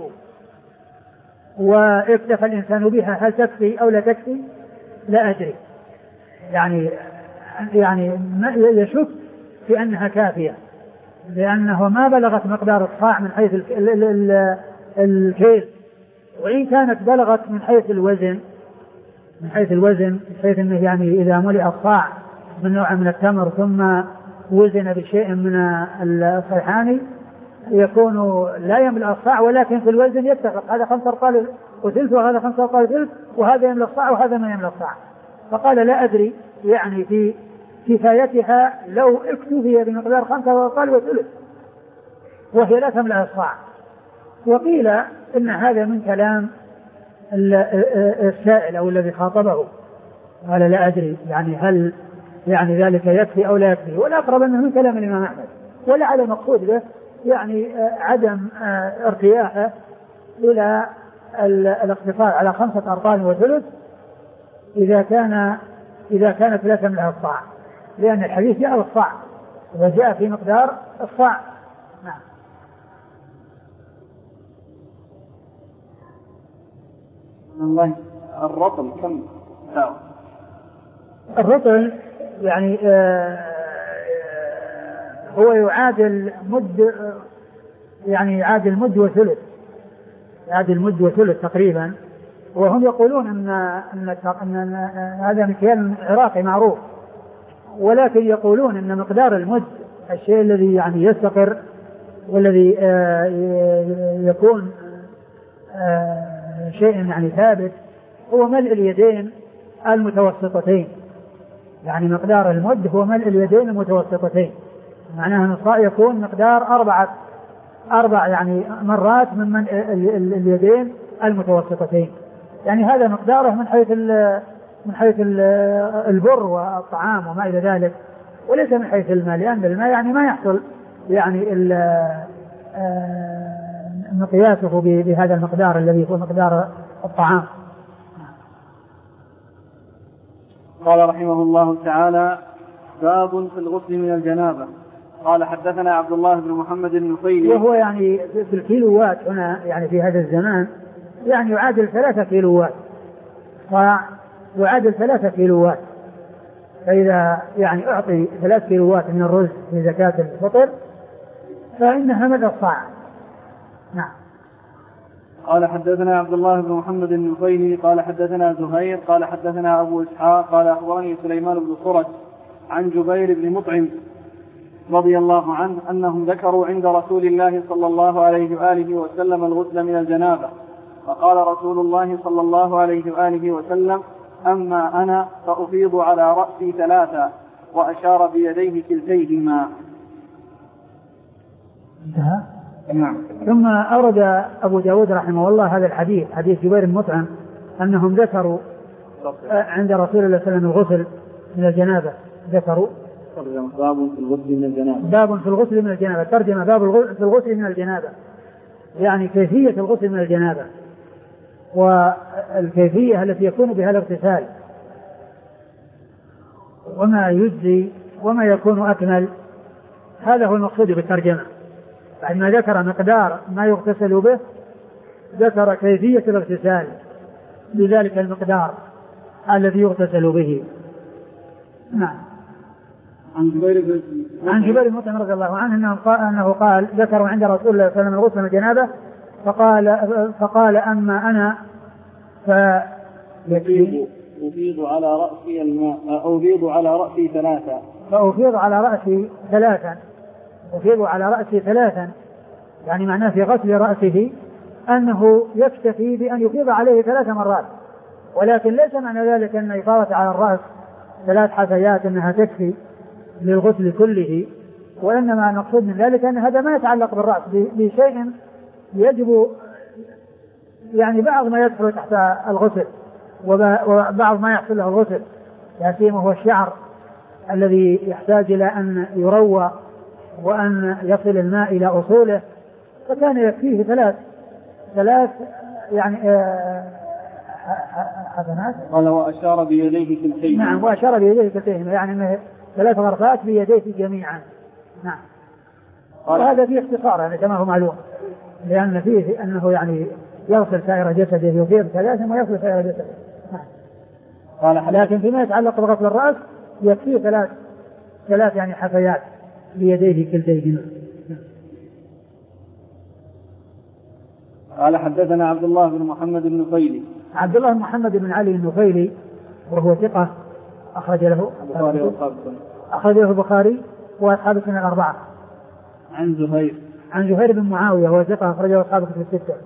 واكتفى الإنسان بها هل تكفي أو لا تكفي؟ لا أدري، يعني يعني يشك في أنها كافية، لأنه ما بلغت مقدار الصاع من حيث الكيل، وإن كانت بلغت من حيث الوزن من حيث الوزن من حيث أنه يعني إذا ملئ الصاع من نوع من التمر ثم وزن بشيء من الصيحاني يكون لا يملأ الصاع، ولكن في الوزن يتفق، هذا خمسة أرطال وثلث وهذا خمسة أرطال وثلث وهذا يملأ الصاع وهذا ما يملأ الصاع. فقال لا أدري يعني في كفايتها لو اكتفي بمقدار خمسة أرطال وثلث وهي لا تملأ الصاع. وقيل إن هذا من كلام السائل أو الذي خاطبه، قال لا أدري يعني هل يعني ذلك يكفي أو لا يكفي، والأقرب أنه من كلام الإمام أحمد، ولا على مقصود به يعني عدم ارتياحه إلى الاقتصار على خمسة أرطال وثلث إذا كان إذا كانت لا تملأ الصاع، لأن الحديث جاء بالصاع وجاء في مقدار الصاع. نعم. الله الرطل كم ساوى؟ الرطل يعني آه هو يعادل مد، يعني يعادل مد وثلث، يعادل مد وثلث تقريبا. وهم يقولون أن, أن, أن هذا مكيال عراقي معروف، ولكن يقولون أن مقدار المد الشيء الذي يعني يستقر والذي آه يكون آه شيء يعني ثابت هو ملء اليدين المتوسطتين. يعني مقدار المد هو ملء اليدين المتوسطتين، معناها أن الصاع يكون مقدار أربعة أربع يعني مرات من من اليدين المتوسطتين. يعني هذا مقداره من حيث ال من حيث ال البر والطعام وما إلى ذلك، وليس من حيث الماء، لأن الماء يعني ما يحصل يعني مقياسه بهذا المقدار الذي هو مقدار الطعام. قال رحمه الله تعالى: باب في الغسل من الجنابة. قال حدثنا عبد الله بن محمد النفيلي، وهو يعني في الكيلوات هنا يعني في هذا الزمان يعني يعادل ثلاثة كيلوات، ويعادل ثلاثة كيلوات. فإذا يعني أعطي ثلاث كيلوات من الرز في زكاة الفطر فإنها مدى الصاع. نعم. قال حدثنا عبد الله بن محمد النفيلي قال حدثنا زهير قال حدثنا أبو إسحاق قال أخبرني سليمان بن خرج عن جبير بن مطعم رضي الله عنه أنهم ذكروا عند رسول الله صلى الله عليه وآله وسلم الغسل من الجنابة، فقال رسول الله صلى الله عليه وآله وسلم: أما أنا فأفيض على رأسي ثلاثة، وأشار بيديه كلتيهما. انتهى. نعم. ثم أورد أبو داود رحمه الله هذا الحديث، حديث جبير بن مطعم، أنهم ذكروا عند رسول الله صلى الله عليه وسلم الغسل من الجنابة. ذكروا باب في الغسل من الجنابة. باب في الغسل من الجنابة. ترجمة باب في الغسل من الجنابة، يعني كيفية الغسل من الجنابة والكيفية التي يكون بها الاغتسال وما يجزي وما يكون أكمل. هذا هو المقصود بالترجمة. بعد ما ذكر مقدار ما يغتسل به ذكر كيفية الاغتسال بذلك المقدار الذي يغتسل به. نعم. عن جبير عن جبير بن مطعم رضي الله عنه أنه قال, أنه قال ذكروا عند رسول الله صلى الله عليه وسلم الغسل من الجنابة، فقال فقال أما أنا فأفيض أفيض على رأسي الماء أفيض على رأسي ثلاثا فأفيض على رأسي ثلاثا أفيض على رأسي ثلاثا يعني معناه في غسل رأسه أنه يكتفي بأن يفيض عليه ثلاث مرات، ولكن ليس معنى ذلك أن إفاضة على الرأس ثلاث حثيات أنها تكفي للغسل كله، وإنما المقصود من ذلك أن هذا ما يتعلق بالرأس بشيء يجب يعني بعض ما يدخل تحت الغسل وبعض ما يحصل له الغسل، لا سيما هو الشعر الذي يحتاج إلى أن يروى وأن يصل الماء إلى أصوله، فكان يكفيه ثلاث ثلاث يعني حسنات. قال وأشار بيديه كلتيهما. نعم، وأشار بيديه كلتيهما يعني ثلاث غرفات بيديه جميعا. نعم. وهذا فيه اختصار يعني كما هو معلوم، لأن فيه أنه يعني يغسل سائر جسده يفيض ثلاثا ويغسل سائر جسده. نعم. لكن فيما يتعلق بغسل الرأس يكفيه ثلاث ثلاث يعني حفيات بيديه كلتيهما. قال حدثنا عبد الله بن محمد النفيلي. عبد الله بن محمد بن علي النفيلي وهو ثقة أخرج له البخاري وأصحاب السنن. أخرج له البخاري وأصحاب السنن الأربعة. عن زهير عن زهير بن معاوية وهو ثقة أخرج له أصحاب الكتب الستة.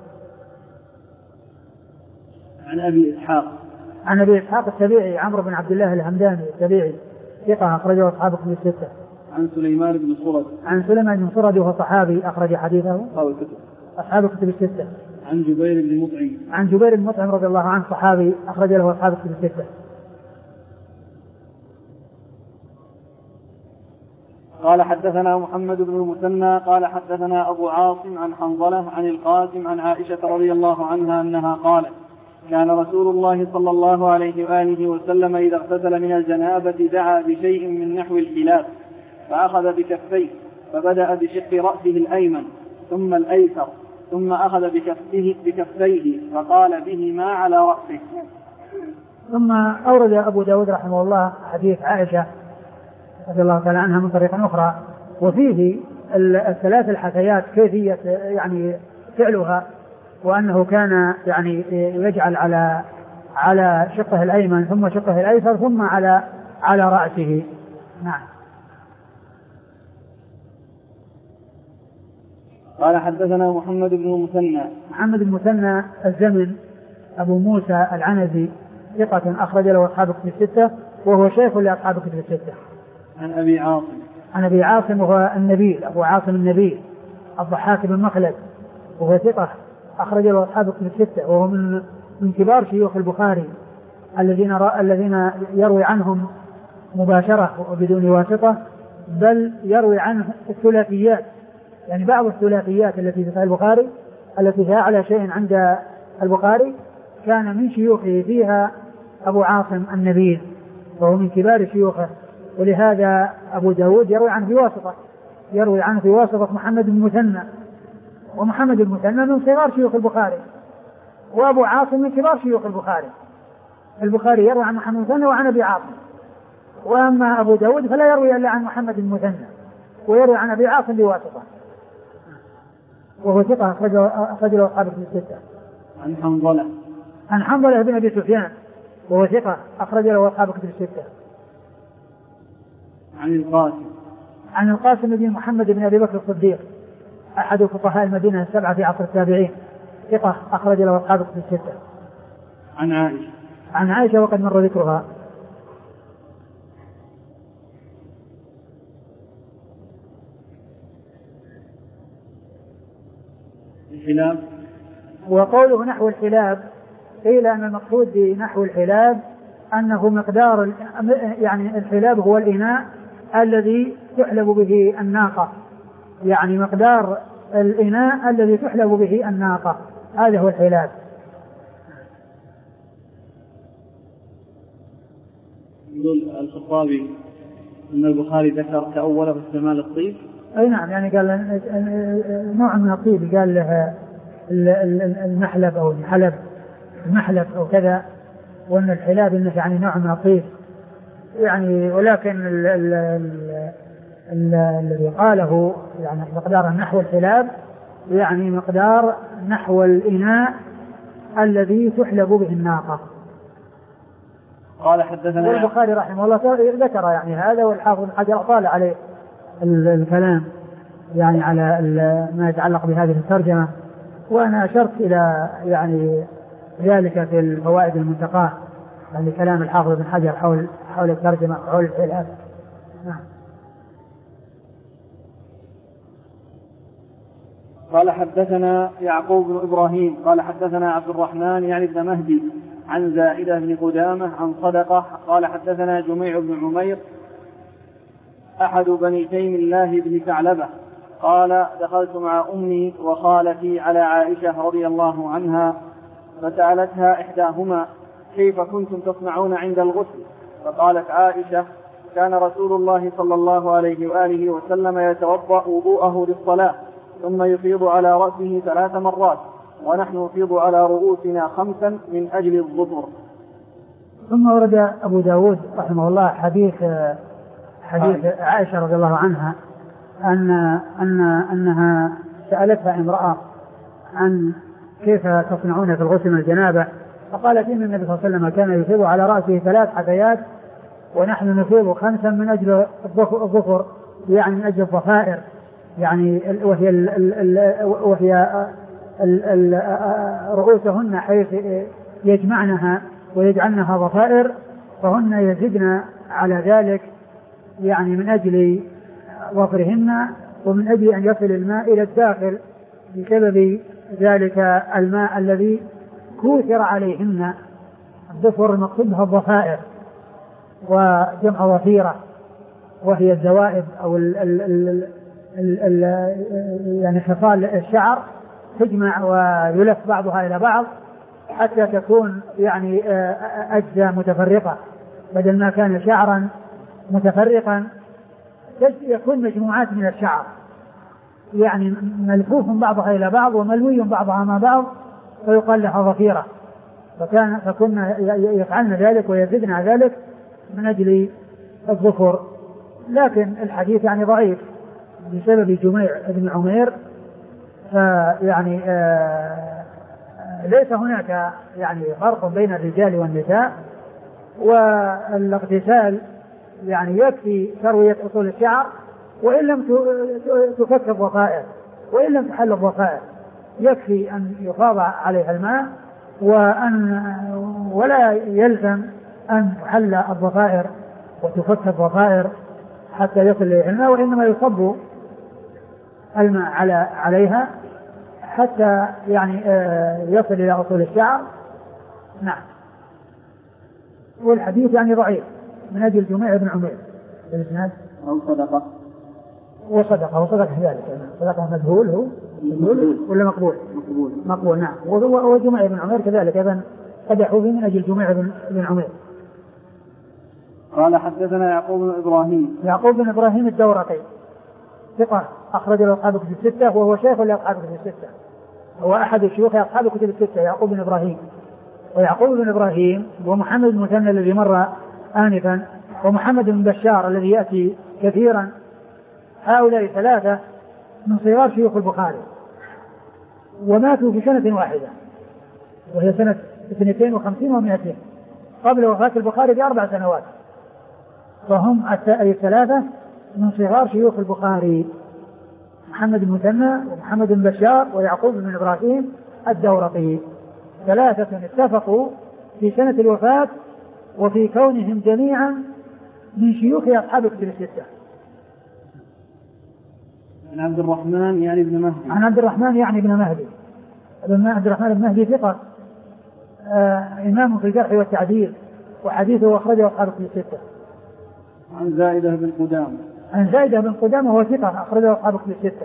عن أبي إسحاق عن أبي إسحاق السبيعي عمرو بن عبد الله الهمداني السبيعي ثقة أخرج له أصحاب الكتب الستة. عن سليمان بن صرد عن سليمان بن صرد وهو صحابي أخرج حديثه أصحاب الكتب أصحاب الكتب الستة. عن جبير بن مطعم عن جبير بن مطعم رضي الله عنه صحابي أخرج له أصحاب الكتب الستة. قال حدثنا محمد بن المثنى قال حدثنا أبو عاصم عن حنظلة عن القاسم عن عائشة رضي الله عنها أنها قالت كان رسول الله صلى الله عليه وآله وسلم إذا اغتسل من الجنابة دعا بشيء من نحو الحلاف فأخذ بكفيه فبدأ بشق رأسه الأيمن ثم الأيسر ثم أخذ بكفيه, بكفيه فقال بهما على رأسه. ثم أورد أبو داود رحمه الله حديث عائشة رضي الله تعالى عنها من طريق أخرى وفيه الثلاث الحكايات كيفية يعني فعلها وأنه كان يعني يجعل على على شقه الأيمن ثم شقه الأيسر ثم على على رأسه. نعم. قال حدثنا محمد بن المثنى محمد بن المثنى الزمن أبو موسى العنزي ثقة أخرج له أصحاب الكتب الستة وهو شيخ لأصحاب الكتب الستة. عن أبي عاصم عن أبي عاصم وهو النبيل أبو عاصم النبيل الضحاك بن مخلد وهو ثقة أخرج له أصحاب الكتب الستة وهو من من كبار شيوخ البخاري الذين الذين يروي عنهم مباشرة وبدون واسطة بل يروي عنه الثلاثيات يعني بعض الثلاثيات التي في صحيح البخاري التي هي أعلى شيء عند البخاري كان من شيوخه فيها أبو عاصم النبيل وهو من كبار شيوخه ولهذا أبو داود يروي عنه بواسطة يروي عنه بواسطة محمد بن المثنى ومحمد بن المثنى من صغار شيوخ البخاري وأبو عاصم من كبار شيوخ البخاري. البخاري يروي عن محمد بن المثنى وعن أبي عاصم وأما أبو داود فلا يروي إلا عن محمد بن المثنى ويروي عن أبي عاصم بواسطة وهو ثقة أخرج له أصحاب الكتب الستة. عن حنظلة عن حنظلة بن أبي سفيان وهو ثقة أخرج له أصحاب الكتب الستة. عن القاسم عن القاسم بن محمد بن أبي بكر الصديق أحد فقهاء المدينة السبعة في عصر التابعين ثقة أخرج له أصحاب الكتب الستة. عن عائشة عن عائشة وقد مر ذكرها. الحلاب وقوله نحو الحلاب قيل أن المقصود بنحو الحلاب أنه مقدار يعني الحلاب هو الإناء الذي تحلب به الناقة يعني مقدار الإناء الذي تحلب به الناقة هذا هو الحلاب. يقول الخطابي أن البخاري ذكر تأول في استعمال الطيب. أي نعم يعني قال نوع من الطيب قال له المحلب أو الحلب المحلب أو كذا وأن الحلاب إنه يعني نوع من الطيب يعني ولكن الذي قاله يعني مقدار نحو الحلاب يعني مقدار نحو الإناء الذي تحلب به الناقة. قال حدثنا البخاري رحمه الله ذكر يعني هذا والحافظ بن حجر طال عليه الكلام يعني على ما يتعلق بهذه الترجمة وأنا أشرت إلى يعني ذلك في الفوائد المنتقاة يعني كلام الحافظ بن حجر حول حول الترجمة حول الحلاب. نعم. قال حدثنا يعقوب بن إبراهيم قال حدثنا عبد الرحمن يعني ابن مهدي عن زائدة بن قدامة عن صدقة قال حدثنا جميع بن عمير أحد بني تيم الله بن ثعلبة قال دخلت مع أمي وخالتي على عائشة رضي الله عنها فسألتها إحداهما كيف كنتم تصنعون عند الغسل فقالت عائشة كان رسول الله صلى الله عليه وآله وسلم يتوضأ وضوءه للصلاة ثم يفيض على رأسه ثلاث مرات ونحن نفيض على رؤوسنا خمسا من أجل الظفر. ثم ورد أبو داود رحمه الله حديث حديث عائشة رضي الله عنها أن أن أنها سألتها امرأة عن كيف تصنعون في الغسل من الجنابة فقالت إن النبي صلى الله عليه وسلم كان يفيض على رأسه ثلاث حثيات ونحن نفيض خمسا من أجل الظفر يعني من أجل الضفائر يعني وهي ال ال ال وهي ال ال رؤوسهن حيث يجمعنها ويجعلنها ضفائر فهن يزدن على ذلك يعني من أجل ظفرهن ومن أجل أن يصل الماء إلى الداخل بسبب ذلك الماء الذي كوثر عليهن. الظفر المقصود بها الضفائر وجمع ظفيرة وهي الزوائد أو ال ال ال ال ال يعني خصال الشعر تجمع ويلف بعضها إلى بعض حتى تكون يعني أجزاء متفرقة، بدل ما كان شعرا متفرقا يكون مجموعات من الشعر يعني ملفوف بعضها إلى بعض وملوي بعضها مع بعض فيقال لها ضفيرة. فكان فكنا يفعلن ذلك ويزدنا ذلك من أجل الظفر. لكن الحديث يعني ضعيف بسبب جميع بن عمير، فيعني آه ليس هناك يعني فرق بين الرجال والنساء، والاغتسال يعني يكفي تروية أصول الشعر وإن لم تفك الضفائر وإن لم تحل الضفائر، يكفي أن يفاض عليها الماء وأن ولا يلزم أن تحل الضفائر وتفك الضفائر حتى يصل إليها الماء، وإنما يصب الماء على عليها حتى يعني يصل إلى أصول الشعر. نعم. والحديث يعني ضعيف من أجل جميع بن عمير بالإسناد. أو صدقة وصدقة وصدقة ذلك صدقة مذهول هو مذهول ولا مقبول؟ مقبول مقبول نعم. وجميع بن عمير كذلك أيضا قدحوا فيه من أجل جميع بن عمير. قال حدثنا يعقوب بن إبراهيم. يعقوب بن إبراهيم الدورقي ثقة أخرج له أصحاب الكتب الستة وهو شيخ لأصحاب الكتب الستة، هو أحد شيوخ أصحاب الكتب الستة يعقوب بن إبراهيم. ويعقوب بن إبراهيم ومحمد بن مثنى الذي مر آنفا ومحمد بن بشار الذي يأتي كثيرا، هؤلاء ثلاثة من صغار شيوخ البخاري وماتوا في سنة واحدة وهي سنة اثنتين وخمسين ومائتين قبل وفاة البخاري بأربع سنوات، فهم الثلاثة من صغار شيوخ البخاري محمد بن مثنى ومحمد بن بشار ويعقوب بن إبراهيم الدورقي، ثلاثة اتفقوا في سنة الوفاة وفي كونهم جميعا من شيوخ أصحاب الكتب الستة. عن عبد الرحمن يعني ابن مهدي. عن عبد الرحمن يعني ابن مهدي. عبد الرحمن بن مهدي ثقة آه إمام في الجرح والتعديل وحديثه أخرجه أصحاب الكتب الستة. عن زائدة بن قدامة. عن زائدة بن قدامة وهو ثقة أخرجه أصحاب الكتب الستة.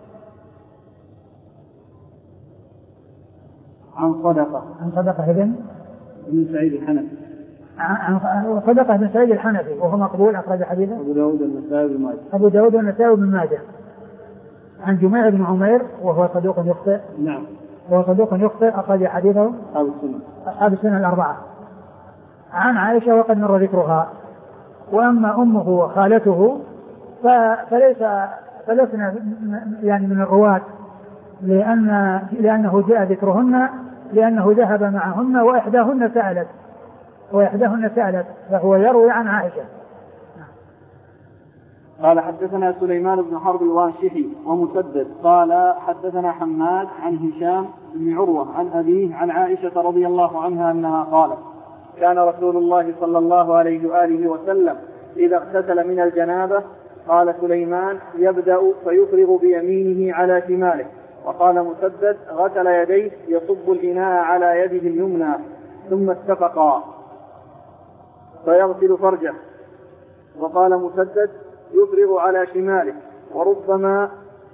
عن صدقة. عن صدقة بن بن سعيد الحنفي. عن صدقة بن سعيد الحنفي وهو مقبول أخرج حديثه أبو داود والنسائي بن ماجه. أبو داود والنسائي بن ماجه. عن جميع بن عمير وهو صدوق يخطئ. نعم. وهو صدوق يخطئ أخرج حديثه أصحاب السنة. أصحاب السنة الأربعة. عن عائشة وقد مر ذكرها. وأما أمه وخالته فليس فلسنا يعني من الرواة لأن لأنه جاء ذكرهن لأنه ذهب معهن وإحداهن سألت وإحداهن سألت فهو يروي عن عائشة. قال حدثنا سليمان بن حرب الواشحي ومسدد قال حدثنا حماد عن هشام بن عروة عن أبيه عن عائشة رضي الله عنها أنها قالت كان رسول الله صلى الله عليه وآله وسلم إذا اغتسل من الجنابة قال سليمان يبدأ فيفرغ بيمينه على شماله. وقال مسدد غسل يديه يصب الإناء على يده اليمنى ثم اتفقا فيغسل فرجه. وقال مسدد يفرغ على شماله وربما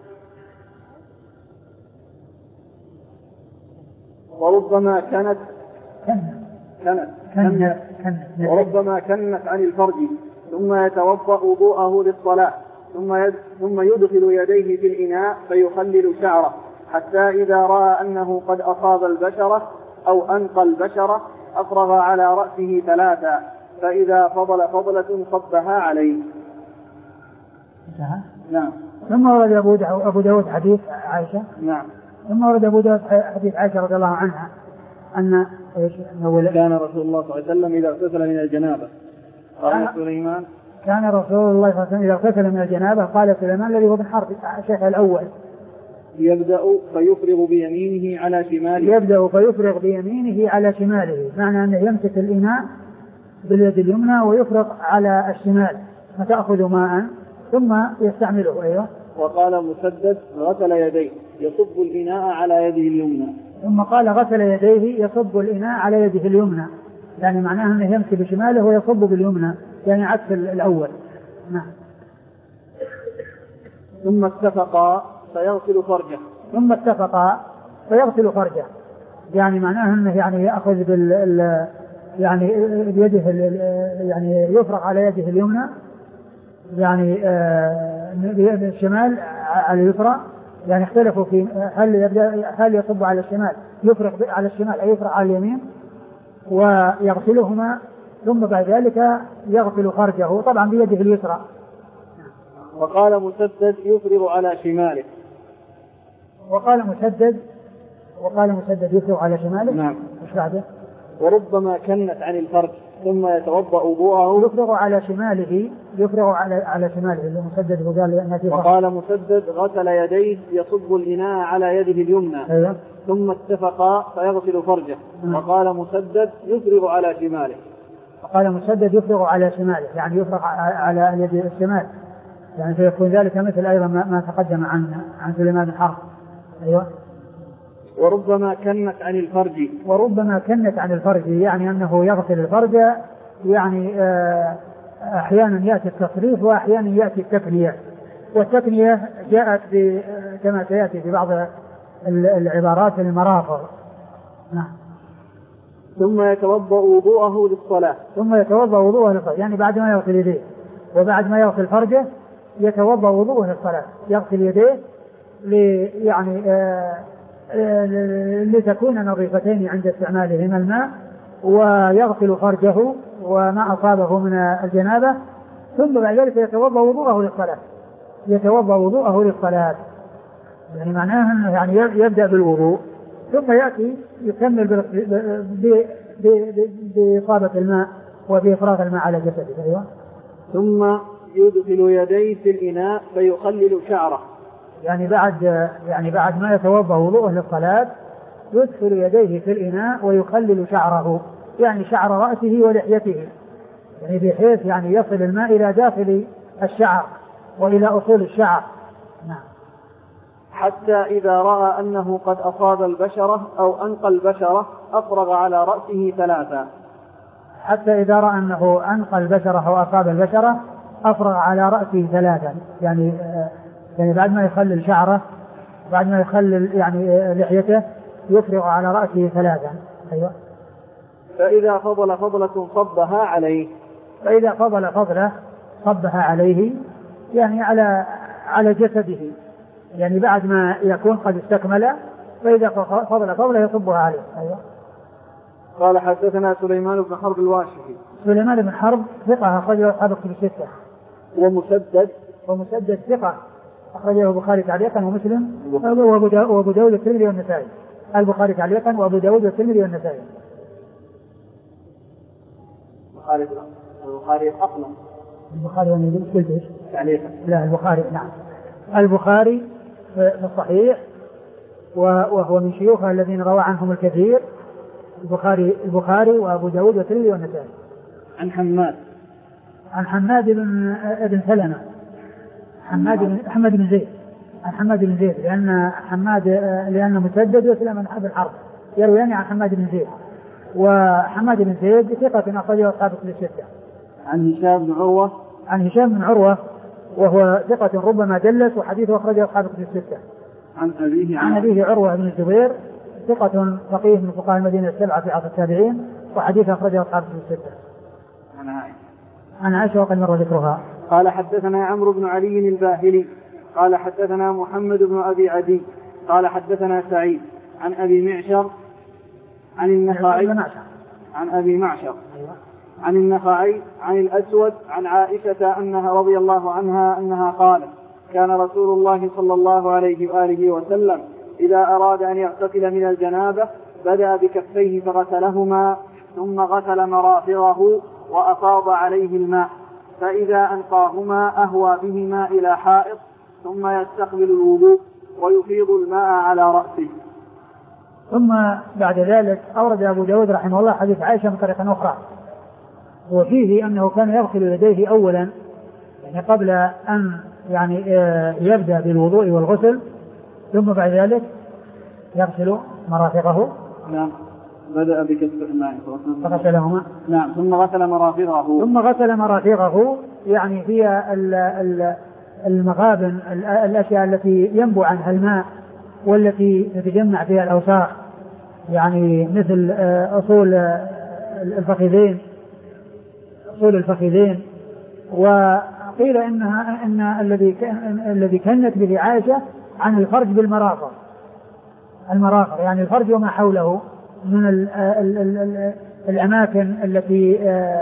وربما كانت كانت كانت وربما كنت عن الفرج ثم يتوضأ وضوءه للصلاة ثم ثم يدخل يديه في الإناء فيخلل شعره حتى إذا رأى أنه قد أصاب البشرة أو أنقى البشرة أفرغ على رأسه ثلاثا فإذا فضل فضلة صبها عليه. نعم. ثم ورد أبو داود, أبو داود حديث عائشة. نعم. ثم ورد أبو داود حديث عائشة رضي الله عنها أن كان رسول الله صلى الله عليه وسلم إذا اغتسل من الجنابة قال سليمان كان رسول الله صلى الله عليه وسلم إذا اغتسل من الجنابة قال سليمان الذي هو بن حرب الشيخ الأول يبدأ فيفرغ بيمينه على شماله يبدأ فيفرغ بيمينه على شماله معنى أنه يمسك الإناء باليد اليمنى ويفرغ على الشمال فتأخذ ماء ثم يستعمله. أيوه. وقال مسدد غسل يديه يصب الإناء على يده اليمنى ثم قال غسل يديه يصب الإناء على يده اليمنى يعني معناه أنه يمسك بشماله ويصب باليمنى يعني عكس الأول. نعم. ثم اتفقا فيغسل فرجه ثم اتفقا فيغسل فرجه يعني معناه أنه يعني يأخذ بال يعني بيده يعني يفرغ على يده اليمنى يعني بالشمال على اليسرى، يعني اختلفوا في هل يبدأ هل يصب على الشمال يفرغ على الشمال أو يفرغ على اليمين ويغسلهما، ثم بعد ذلك يغسل فرجه طبعا بيده اليسرى. وقال مسدد يفرغ على شماله. وقال مسدد وقال مسدد يفرغ على شماله. نعم. مش بعده؟ وربما كنت عن الفرج ثم يتوضأ وضوءه. يفرغ على شماله يفرغ على على شماله اللي مسدد وقال. وقال مسدد غسل يديه يصب الإناء على يده اليمنى. أيوة. ثم اتفقا فيغسل فرجه. م. وقال مسدد يفرغ على شماله. وقال مسدد يفرغ على شماله يعني يفرغ على يد الشمال، يعني فيكون ذلك مثل أيضا ما تقدم عن عن سليمان بن حرب. أيوة. وربما كنت عن الفرج. وربما كنت عن الفرج يعني أنه يغسل الفرج، يعني أحيانا يأتي التصريف وأحيانا يأتي التكنية، والتكنية جاءت كما سيأتي في بعض العبارات المرافق. نعم. ثم يتوضأ وضوءه للصلاة. ثم يتوضأ وضوءه للصلاة يعني بعد ما يغسل يديه وبعد ما يغسل فرجه يتوضأ وضوءه للصلاة، يغسل يديه يعني آه لتكون نظيفتين عند استعمالهما الماء، ويغسل فرجه وما أصابه من الجنابة، ثم بعد ذلك يتوضأ وضوءه للصلاة يتوضأ وضوءه للصلاة يعني معناه أنه يعني يبدأ بالوضوء ثم يأتي يكمل بإصابة الماء وبإفراغ الماء على جسده. أيوة. ثم يدخل يديه في الإناء فيخلل شعره، يعني بعد يعني بعد ما يتوضأ وضوءه للصلاة يدخل يديه في الإناء ويخلل شعره، يعني شعر رأسه ولحيته، يعني بحيث يعني يصل الماء إلى داخل الشعر وإلى أصول الشعر. نعم. حتى إذا رأى أنه قد أصاب البشرة أو أنقى البشرة أفرغ على رأسه ثلاثا. حتى إذا رأى أنه أنقى البشرة أو أصاب البشرة أفرغ على رأسه ثلاثا، يعني يعني بعد ما يخلل شعره بعد ما يخلل يعني لحيته يفرغ على رأسه ثلاثا. أيوة. فإذا فضل فضلة صبها عليه. فإذا فضل فضلة صبها عليه يعني على على جسده، يعني بعد ما يكون قد استكمل فإذا فضل فضلة يصبها عليه. أيوة. قال حدثنا سليمان بن حرب الواشحي. سليمان بن حرب ثقة أخرجه أصحاب الكتب الستة. ومسدد ومسدد ثقة أخرجه البخاري تعليقا ومسلم وأبو داود والترمذي والنسائي. البخاري تعليقا وأبو داود والترمذي والنسائي. البخاري البخاري أصلا البخاري وانا قلت ايش؟ تعليقا. لا البخاري نعم البخاري في الصحيح وهو من شيوخه الذين روى عنهم الكثير. البخاري البخاري وأبو داود والترمذي والنسائي. عن حماد عن حماد بن ابن سلمة حماد بن حماد بن زيد عن حماد بن زيد لأن حماد لأن مسدد وسلم بن حرب يرويان عن حماد بن زيد، وحماد بن زيد ثقة أخرجه أصحاب الكتب الستة. عن هشام بن عروة عن هشام بن عروة وهو ثقة ربما دلس وحديثه أخرجه أصحاب الكتب الستة. عن أبيه عن أبيه عروة بن الزبير ثقة فقيه من فقهاء المدينة السبعة في عصر التابعين وحديثه أخرجه أصحاب الكتب الستة. عن عائشة عن عائشة وقد مر ذكرها. قال حدثنا عمرو بن علي الباهلي قال حدثنا محمد بن أبي عدي قال حدثنا سعيد عن أبي معشر عن النخعي عن أبي معشر عن النخعي عن الأسود عن عائشة أنها رضي الله عنها أنها قالت كان رسول الله صلى الله عليه وآله وسلم إذا أراد أن يغتسل من الجنابة بدأ بكفيه فغسلهما ثم غسل مرافقه وأفاض عليه الماء، فإذا أنقاهما أهوى بهما إلى حائط ثم يستقبل الوضوء ويفيض الماء على رأسه. ثم بعد ذلك أورد أبو داود رحمه الله حديث عائشة من طريقة أخرى، وفيه أنه كان يغسل يديه أولا يعني قبل أن يعني يبدأ بالوضوء والغسل، ثم بعد ذلك يغسل مرافقه. نعم. بدأ بكسر الماء فغسلهما. نعم. ثم غسل مرافقه. ثم غسل مرافقه يعني هي المغابن الأشياء التي ينبع عنها الماء والتي تتجمع فيها الأوساخ يعني مثل أصول الفخذين أصول الفخذين. وقيل إنها إن الذي الذي كنت به عائشة عن الفرج بالمرافق، المرافق يعني الفرج وما حوله من ال ال ال الأماكن التي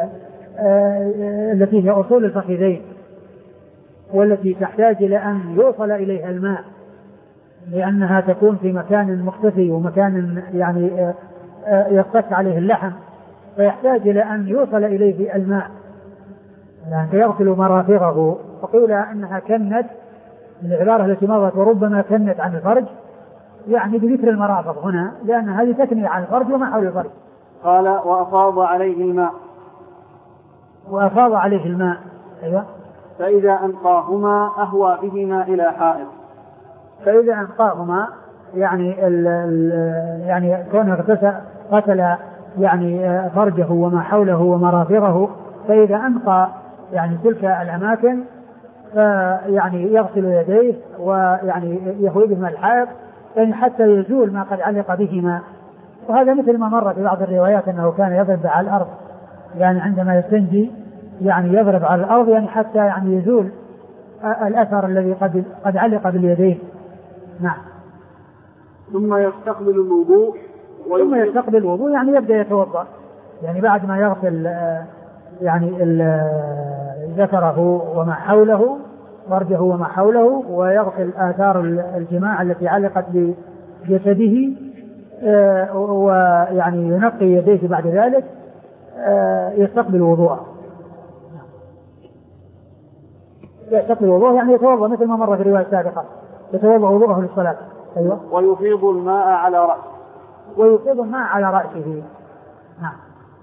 التي هي أصول الفخذين والتي تحتاج إلى أن يوصل إليها الماء، لأنها تكون في مكان مختفي ومكان يعني يصطك عليه اللحم، فيحتاج إلى أن يوصل إليه الماء يعني فيغسل مرافقه. فقيل أنها كنت من العبارة التي مرت وربما كنت عن الفرج يعني بذكر المرافق هنا، لأن هذه تكني عن الفرج وما حول الفرج. قال وأفاض عليه الماء وأفاض عليه الماء أيوة. فإذا أنقاهما أهوى بهما إلى حائط. فإذا أنقاهما يعني ال ال يعني كونه غسل يعني فرجه وما حوله ومرافقه، فإذا أنقى يعني تلك الأماكن فيعني يغسل يديه ويعني يهوي بهما الحائط يعني حتى يزول ما قد علق بهما. وهذا مثل ما مر في بعض الروايات أنه كان يضرب على الأرض يعني عندما يستنجي يعني يضرب على الأرض يعني حتى يعني يزول الأثر الذي قد قد علق باليدين. نعم. ثم يستقبل الوضوء ثم يستقبل الوضوء يعني يبدأ يتوضأ يعني بعد ما يغسل يعني ذكره وما حوله فرجه وما حوله ويغسل آثار الجماع التي علقت بجسده ويعني ينقي يديه بعد ذلك يستقبل وضوءه. يستقبل وضوءه يعني يتوضأ مثل ما مر في الرواية السابقة، يتوضأ وضوءه للصلاة. أيوة. ويفيض الماء على رأسه. ويفيض الماء على رأسه. نعم.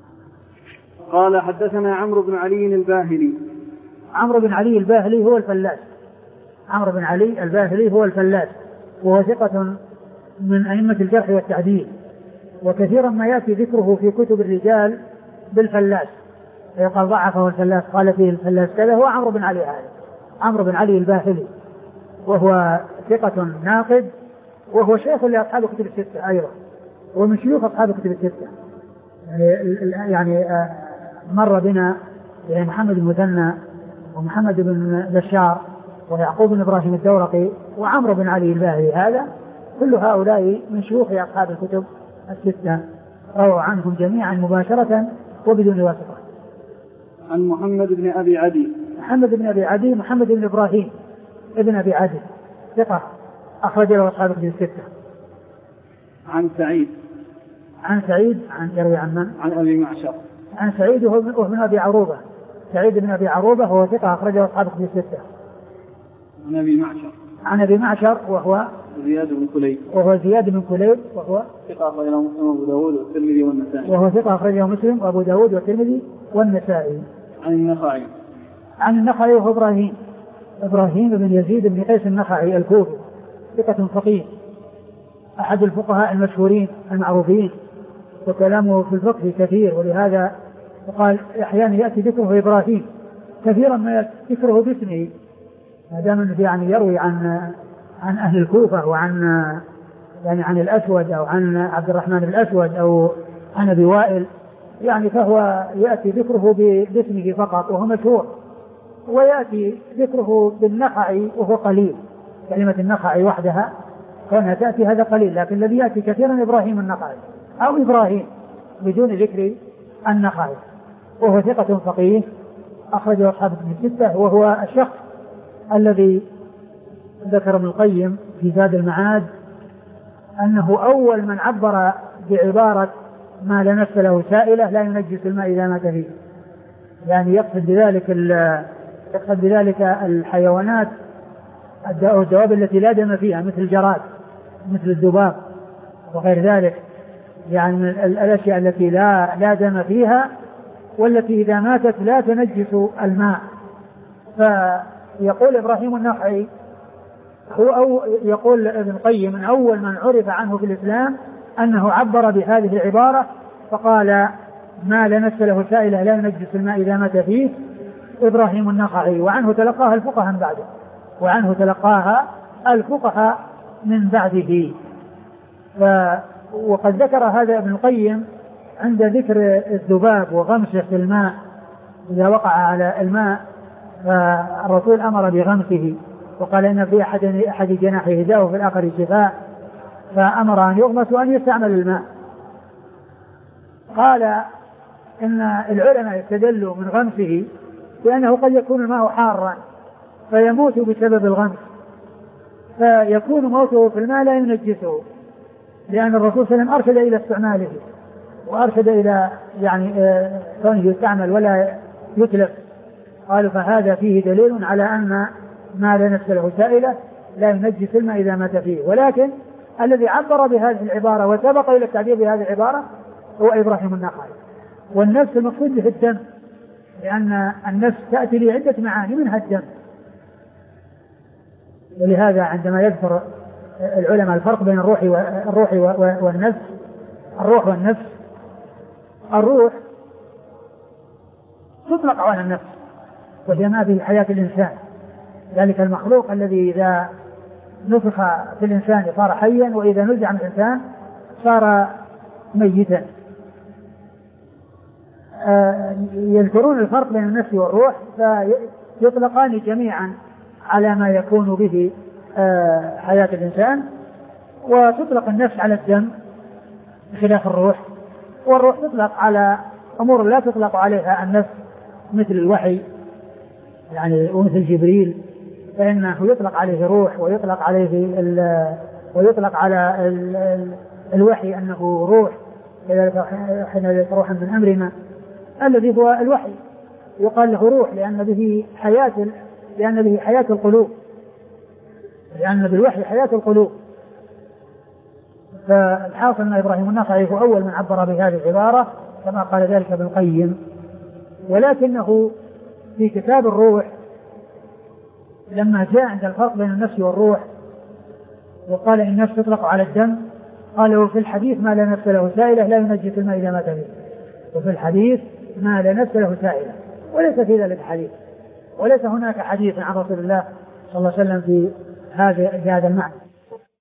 قال حدثنا عمرو بن علي الباهلي. عمرو بن علي الباهلي هو الفلاس. عمرو بن علي الباهلي هو الفلاس وهو ثقة من أئمة الجرح والتعديل، وكثيرا ما يأتي ذكره في كتب الرجال بالفلاس، يقال ضعفه الفلاس قال فيه الفلاس كذا. هو عمرو بن علي هذا عمرو بن علي الباهلي، وهو ثقة ناقد، وهو شيخ لأصحاب الكتب الستة أيضا، ومن شيوخ أصحاب الكتب الستة. يعني يعني مر بنا يعني محمد بن مثنى ومحمد بن بشار ويعقوب بن إبراهيم الدورقي وعمرو بن علي الباهلي، هذا كل هؤلاء من شيوخ أصحاب الكتب الستة، رووا عنهم جميعا مباشرة وبدون واسطة. عن محمد بن أبي عدي. محمد بن أبي عدي محمد بن إبراهيم ابن أبي عدي ثقة أخرج له أصحاب الكتب الستة. عن سعيد. عن سعيد عن يروي عن من؟ عن أبي معشر. عن سعيد وهو من أبي عروبة. سعيد بن أبي عروبة هو ثقة أخرجه أصحاب الكتب الستة. عن أبي معشر. عن أبي معشر وهو زياد بن كليب. وهو زياد بن كليب وهو ثقة أخرجه مسلم وأبو داود والترمذي والنسائي. وهو ثقة أخرجه مسلم وأبو داود والترمذي والنسائي. عن النخعي. عن النخعي وهو إبراهيم إبراهيم بن يزيد بن قيس النخعي الكوفي ثقة فقيه أحد الفقهاء المشهورين المعروفين، وكلامه في الفقه كثير، ولهذا وقال أحيانا يأتي ذكره إبراهيم كثيرا ما يأتي ذكره باسمه، ما دام يعني يروي عن عن أهل الكوفة وعن يعني عن الأسود أو عن عبد الرحمن الأسود أو عن أبي وائل، يعني فهو يأتي ذكره باسمه فقط وهو مشهور، ويأتي ذكره بالنخعي وهو قليل، كلمة النخعي وحدها كونها تأتي هذا قليل، لكن الذي يأتي كثيرا إبراهيم النخعي أو إبراهيم بدون ذكر النخعي، وهو ثقة فقيه أخرجه أصحاب الكتب الستة، وهو الشخص الذي ذكر ابن القيم في زاد المعاد أنه أول من عبر بعبارة ما لا نفس له سائلة لا ينجس الماء إذا مات فيه، يعني يقصد بذلك يقصد بذلك الحيوانات الدواب التي لا دم فيها مثل الجراد مثل الذباب وغير ذلك، يعني من الأشياء التي لا لا دم فيها والتي إذا ماتت لا تنجس الماء. فيقول إبراهيم النخعي هو أو يقول ابن القيم من أول من عرف عنه في الإسلام أنه عبر بهذه العبارة فقال ما لا نفس له سائلة لا ينجس الماء إذا مات فيه إبراهيم النخعي، وعنه تلقاها الفقهاء من بعده وعنه تلقاها الفقهاء من بعده. وقد ذكر هذا ابن القيم عند ذكر الذباب وغمسه في الماء إذا وقع على الماء، فالرسول أمر بغمسه وقال إن في أحد أحد جناحه داء وفي الآخر شفاء، فأمر أن يغمس وأن يستعمل الماء. قال إن العلماء استدلوا من غمسه لأنه قد يكون الماء حارا فيموت بسبب الغمس، فيكون موته في الماء لا ينجسه، لأن الرسول صلى الله عليه وسلم أرشد إلى استعماله وأرشد إلى يعني كونه يستعمل ولا يتلف. قالوا فهذا فيه دليل على أن ما لا نفس له سائلة لا ينجس الماء إذا مات فيه. ولكن الذي عبر بهذه العبارة وسبق إلى التعبير بهذه العبارة هو إبراهيم النخعي. والنفس المقصود به الدم، لأن النفس تأتي لعدة معاني منها الدم. ولهذا عندما يذكر العلماء الفرق بين الروح والروح والنفس، الروح والنفس، الروح تطلق على النفس وهي ما في حياة الإنسان، ذلك المخلوق الذي إذا نفخ في الإنسان صار حيا وإذا نزع من الإنسان صار ميتا. يذكرون الفرق بين النفس والروح فيطلقان جميعا على ما يكون به حياة الإنسان، وتطلق النفس على الدم بخلاف الروح، والروح تطلق على أمور لا تطلق عليها النفس مثل الوحي يعني ومثل جبريل، فإنه يطلق عليه روح ويطلق عليه ويطلق على ال ال الوحي أنه روح، حين روحا من أمرنا الذي هو الوحي يقال له روح لأن به حياة لأن به حياة القلوب، لأن بالوحي حياة القلوب. فالحاصل أن إبراهيم النخعي هو أول من عبر بهذه العبارة كما قال ذلك ابن القيم. ولكنه في كتاب الروح لما جاء عند الفرق بين النفس والروح وقال إن النفس تطلق على الدم، قال وفي الحديث ما لا نفس له سائلة لا ينجس الماء إذا مات فيه. وفي الحديث ما لا نفس له سائلة، وليس في ذلك حديث، وليس هناك حديث عن رسول الله صلى الله عليه وسلم في هذا المعنى.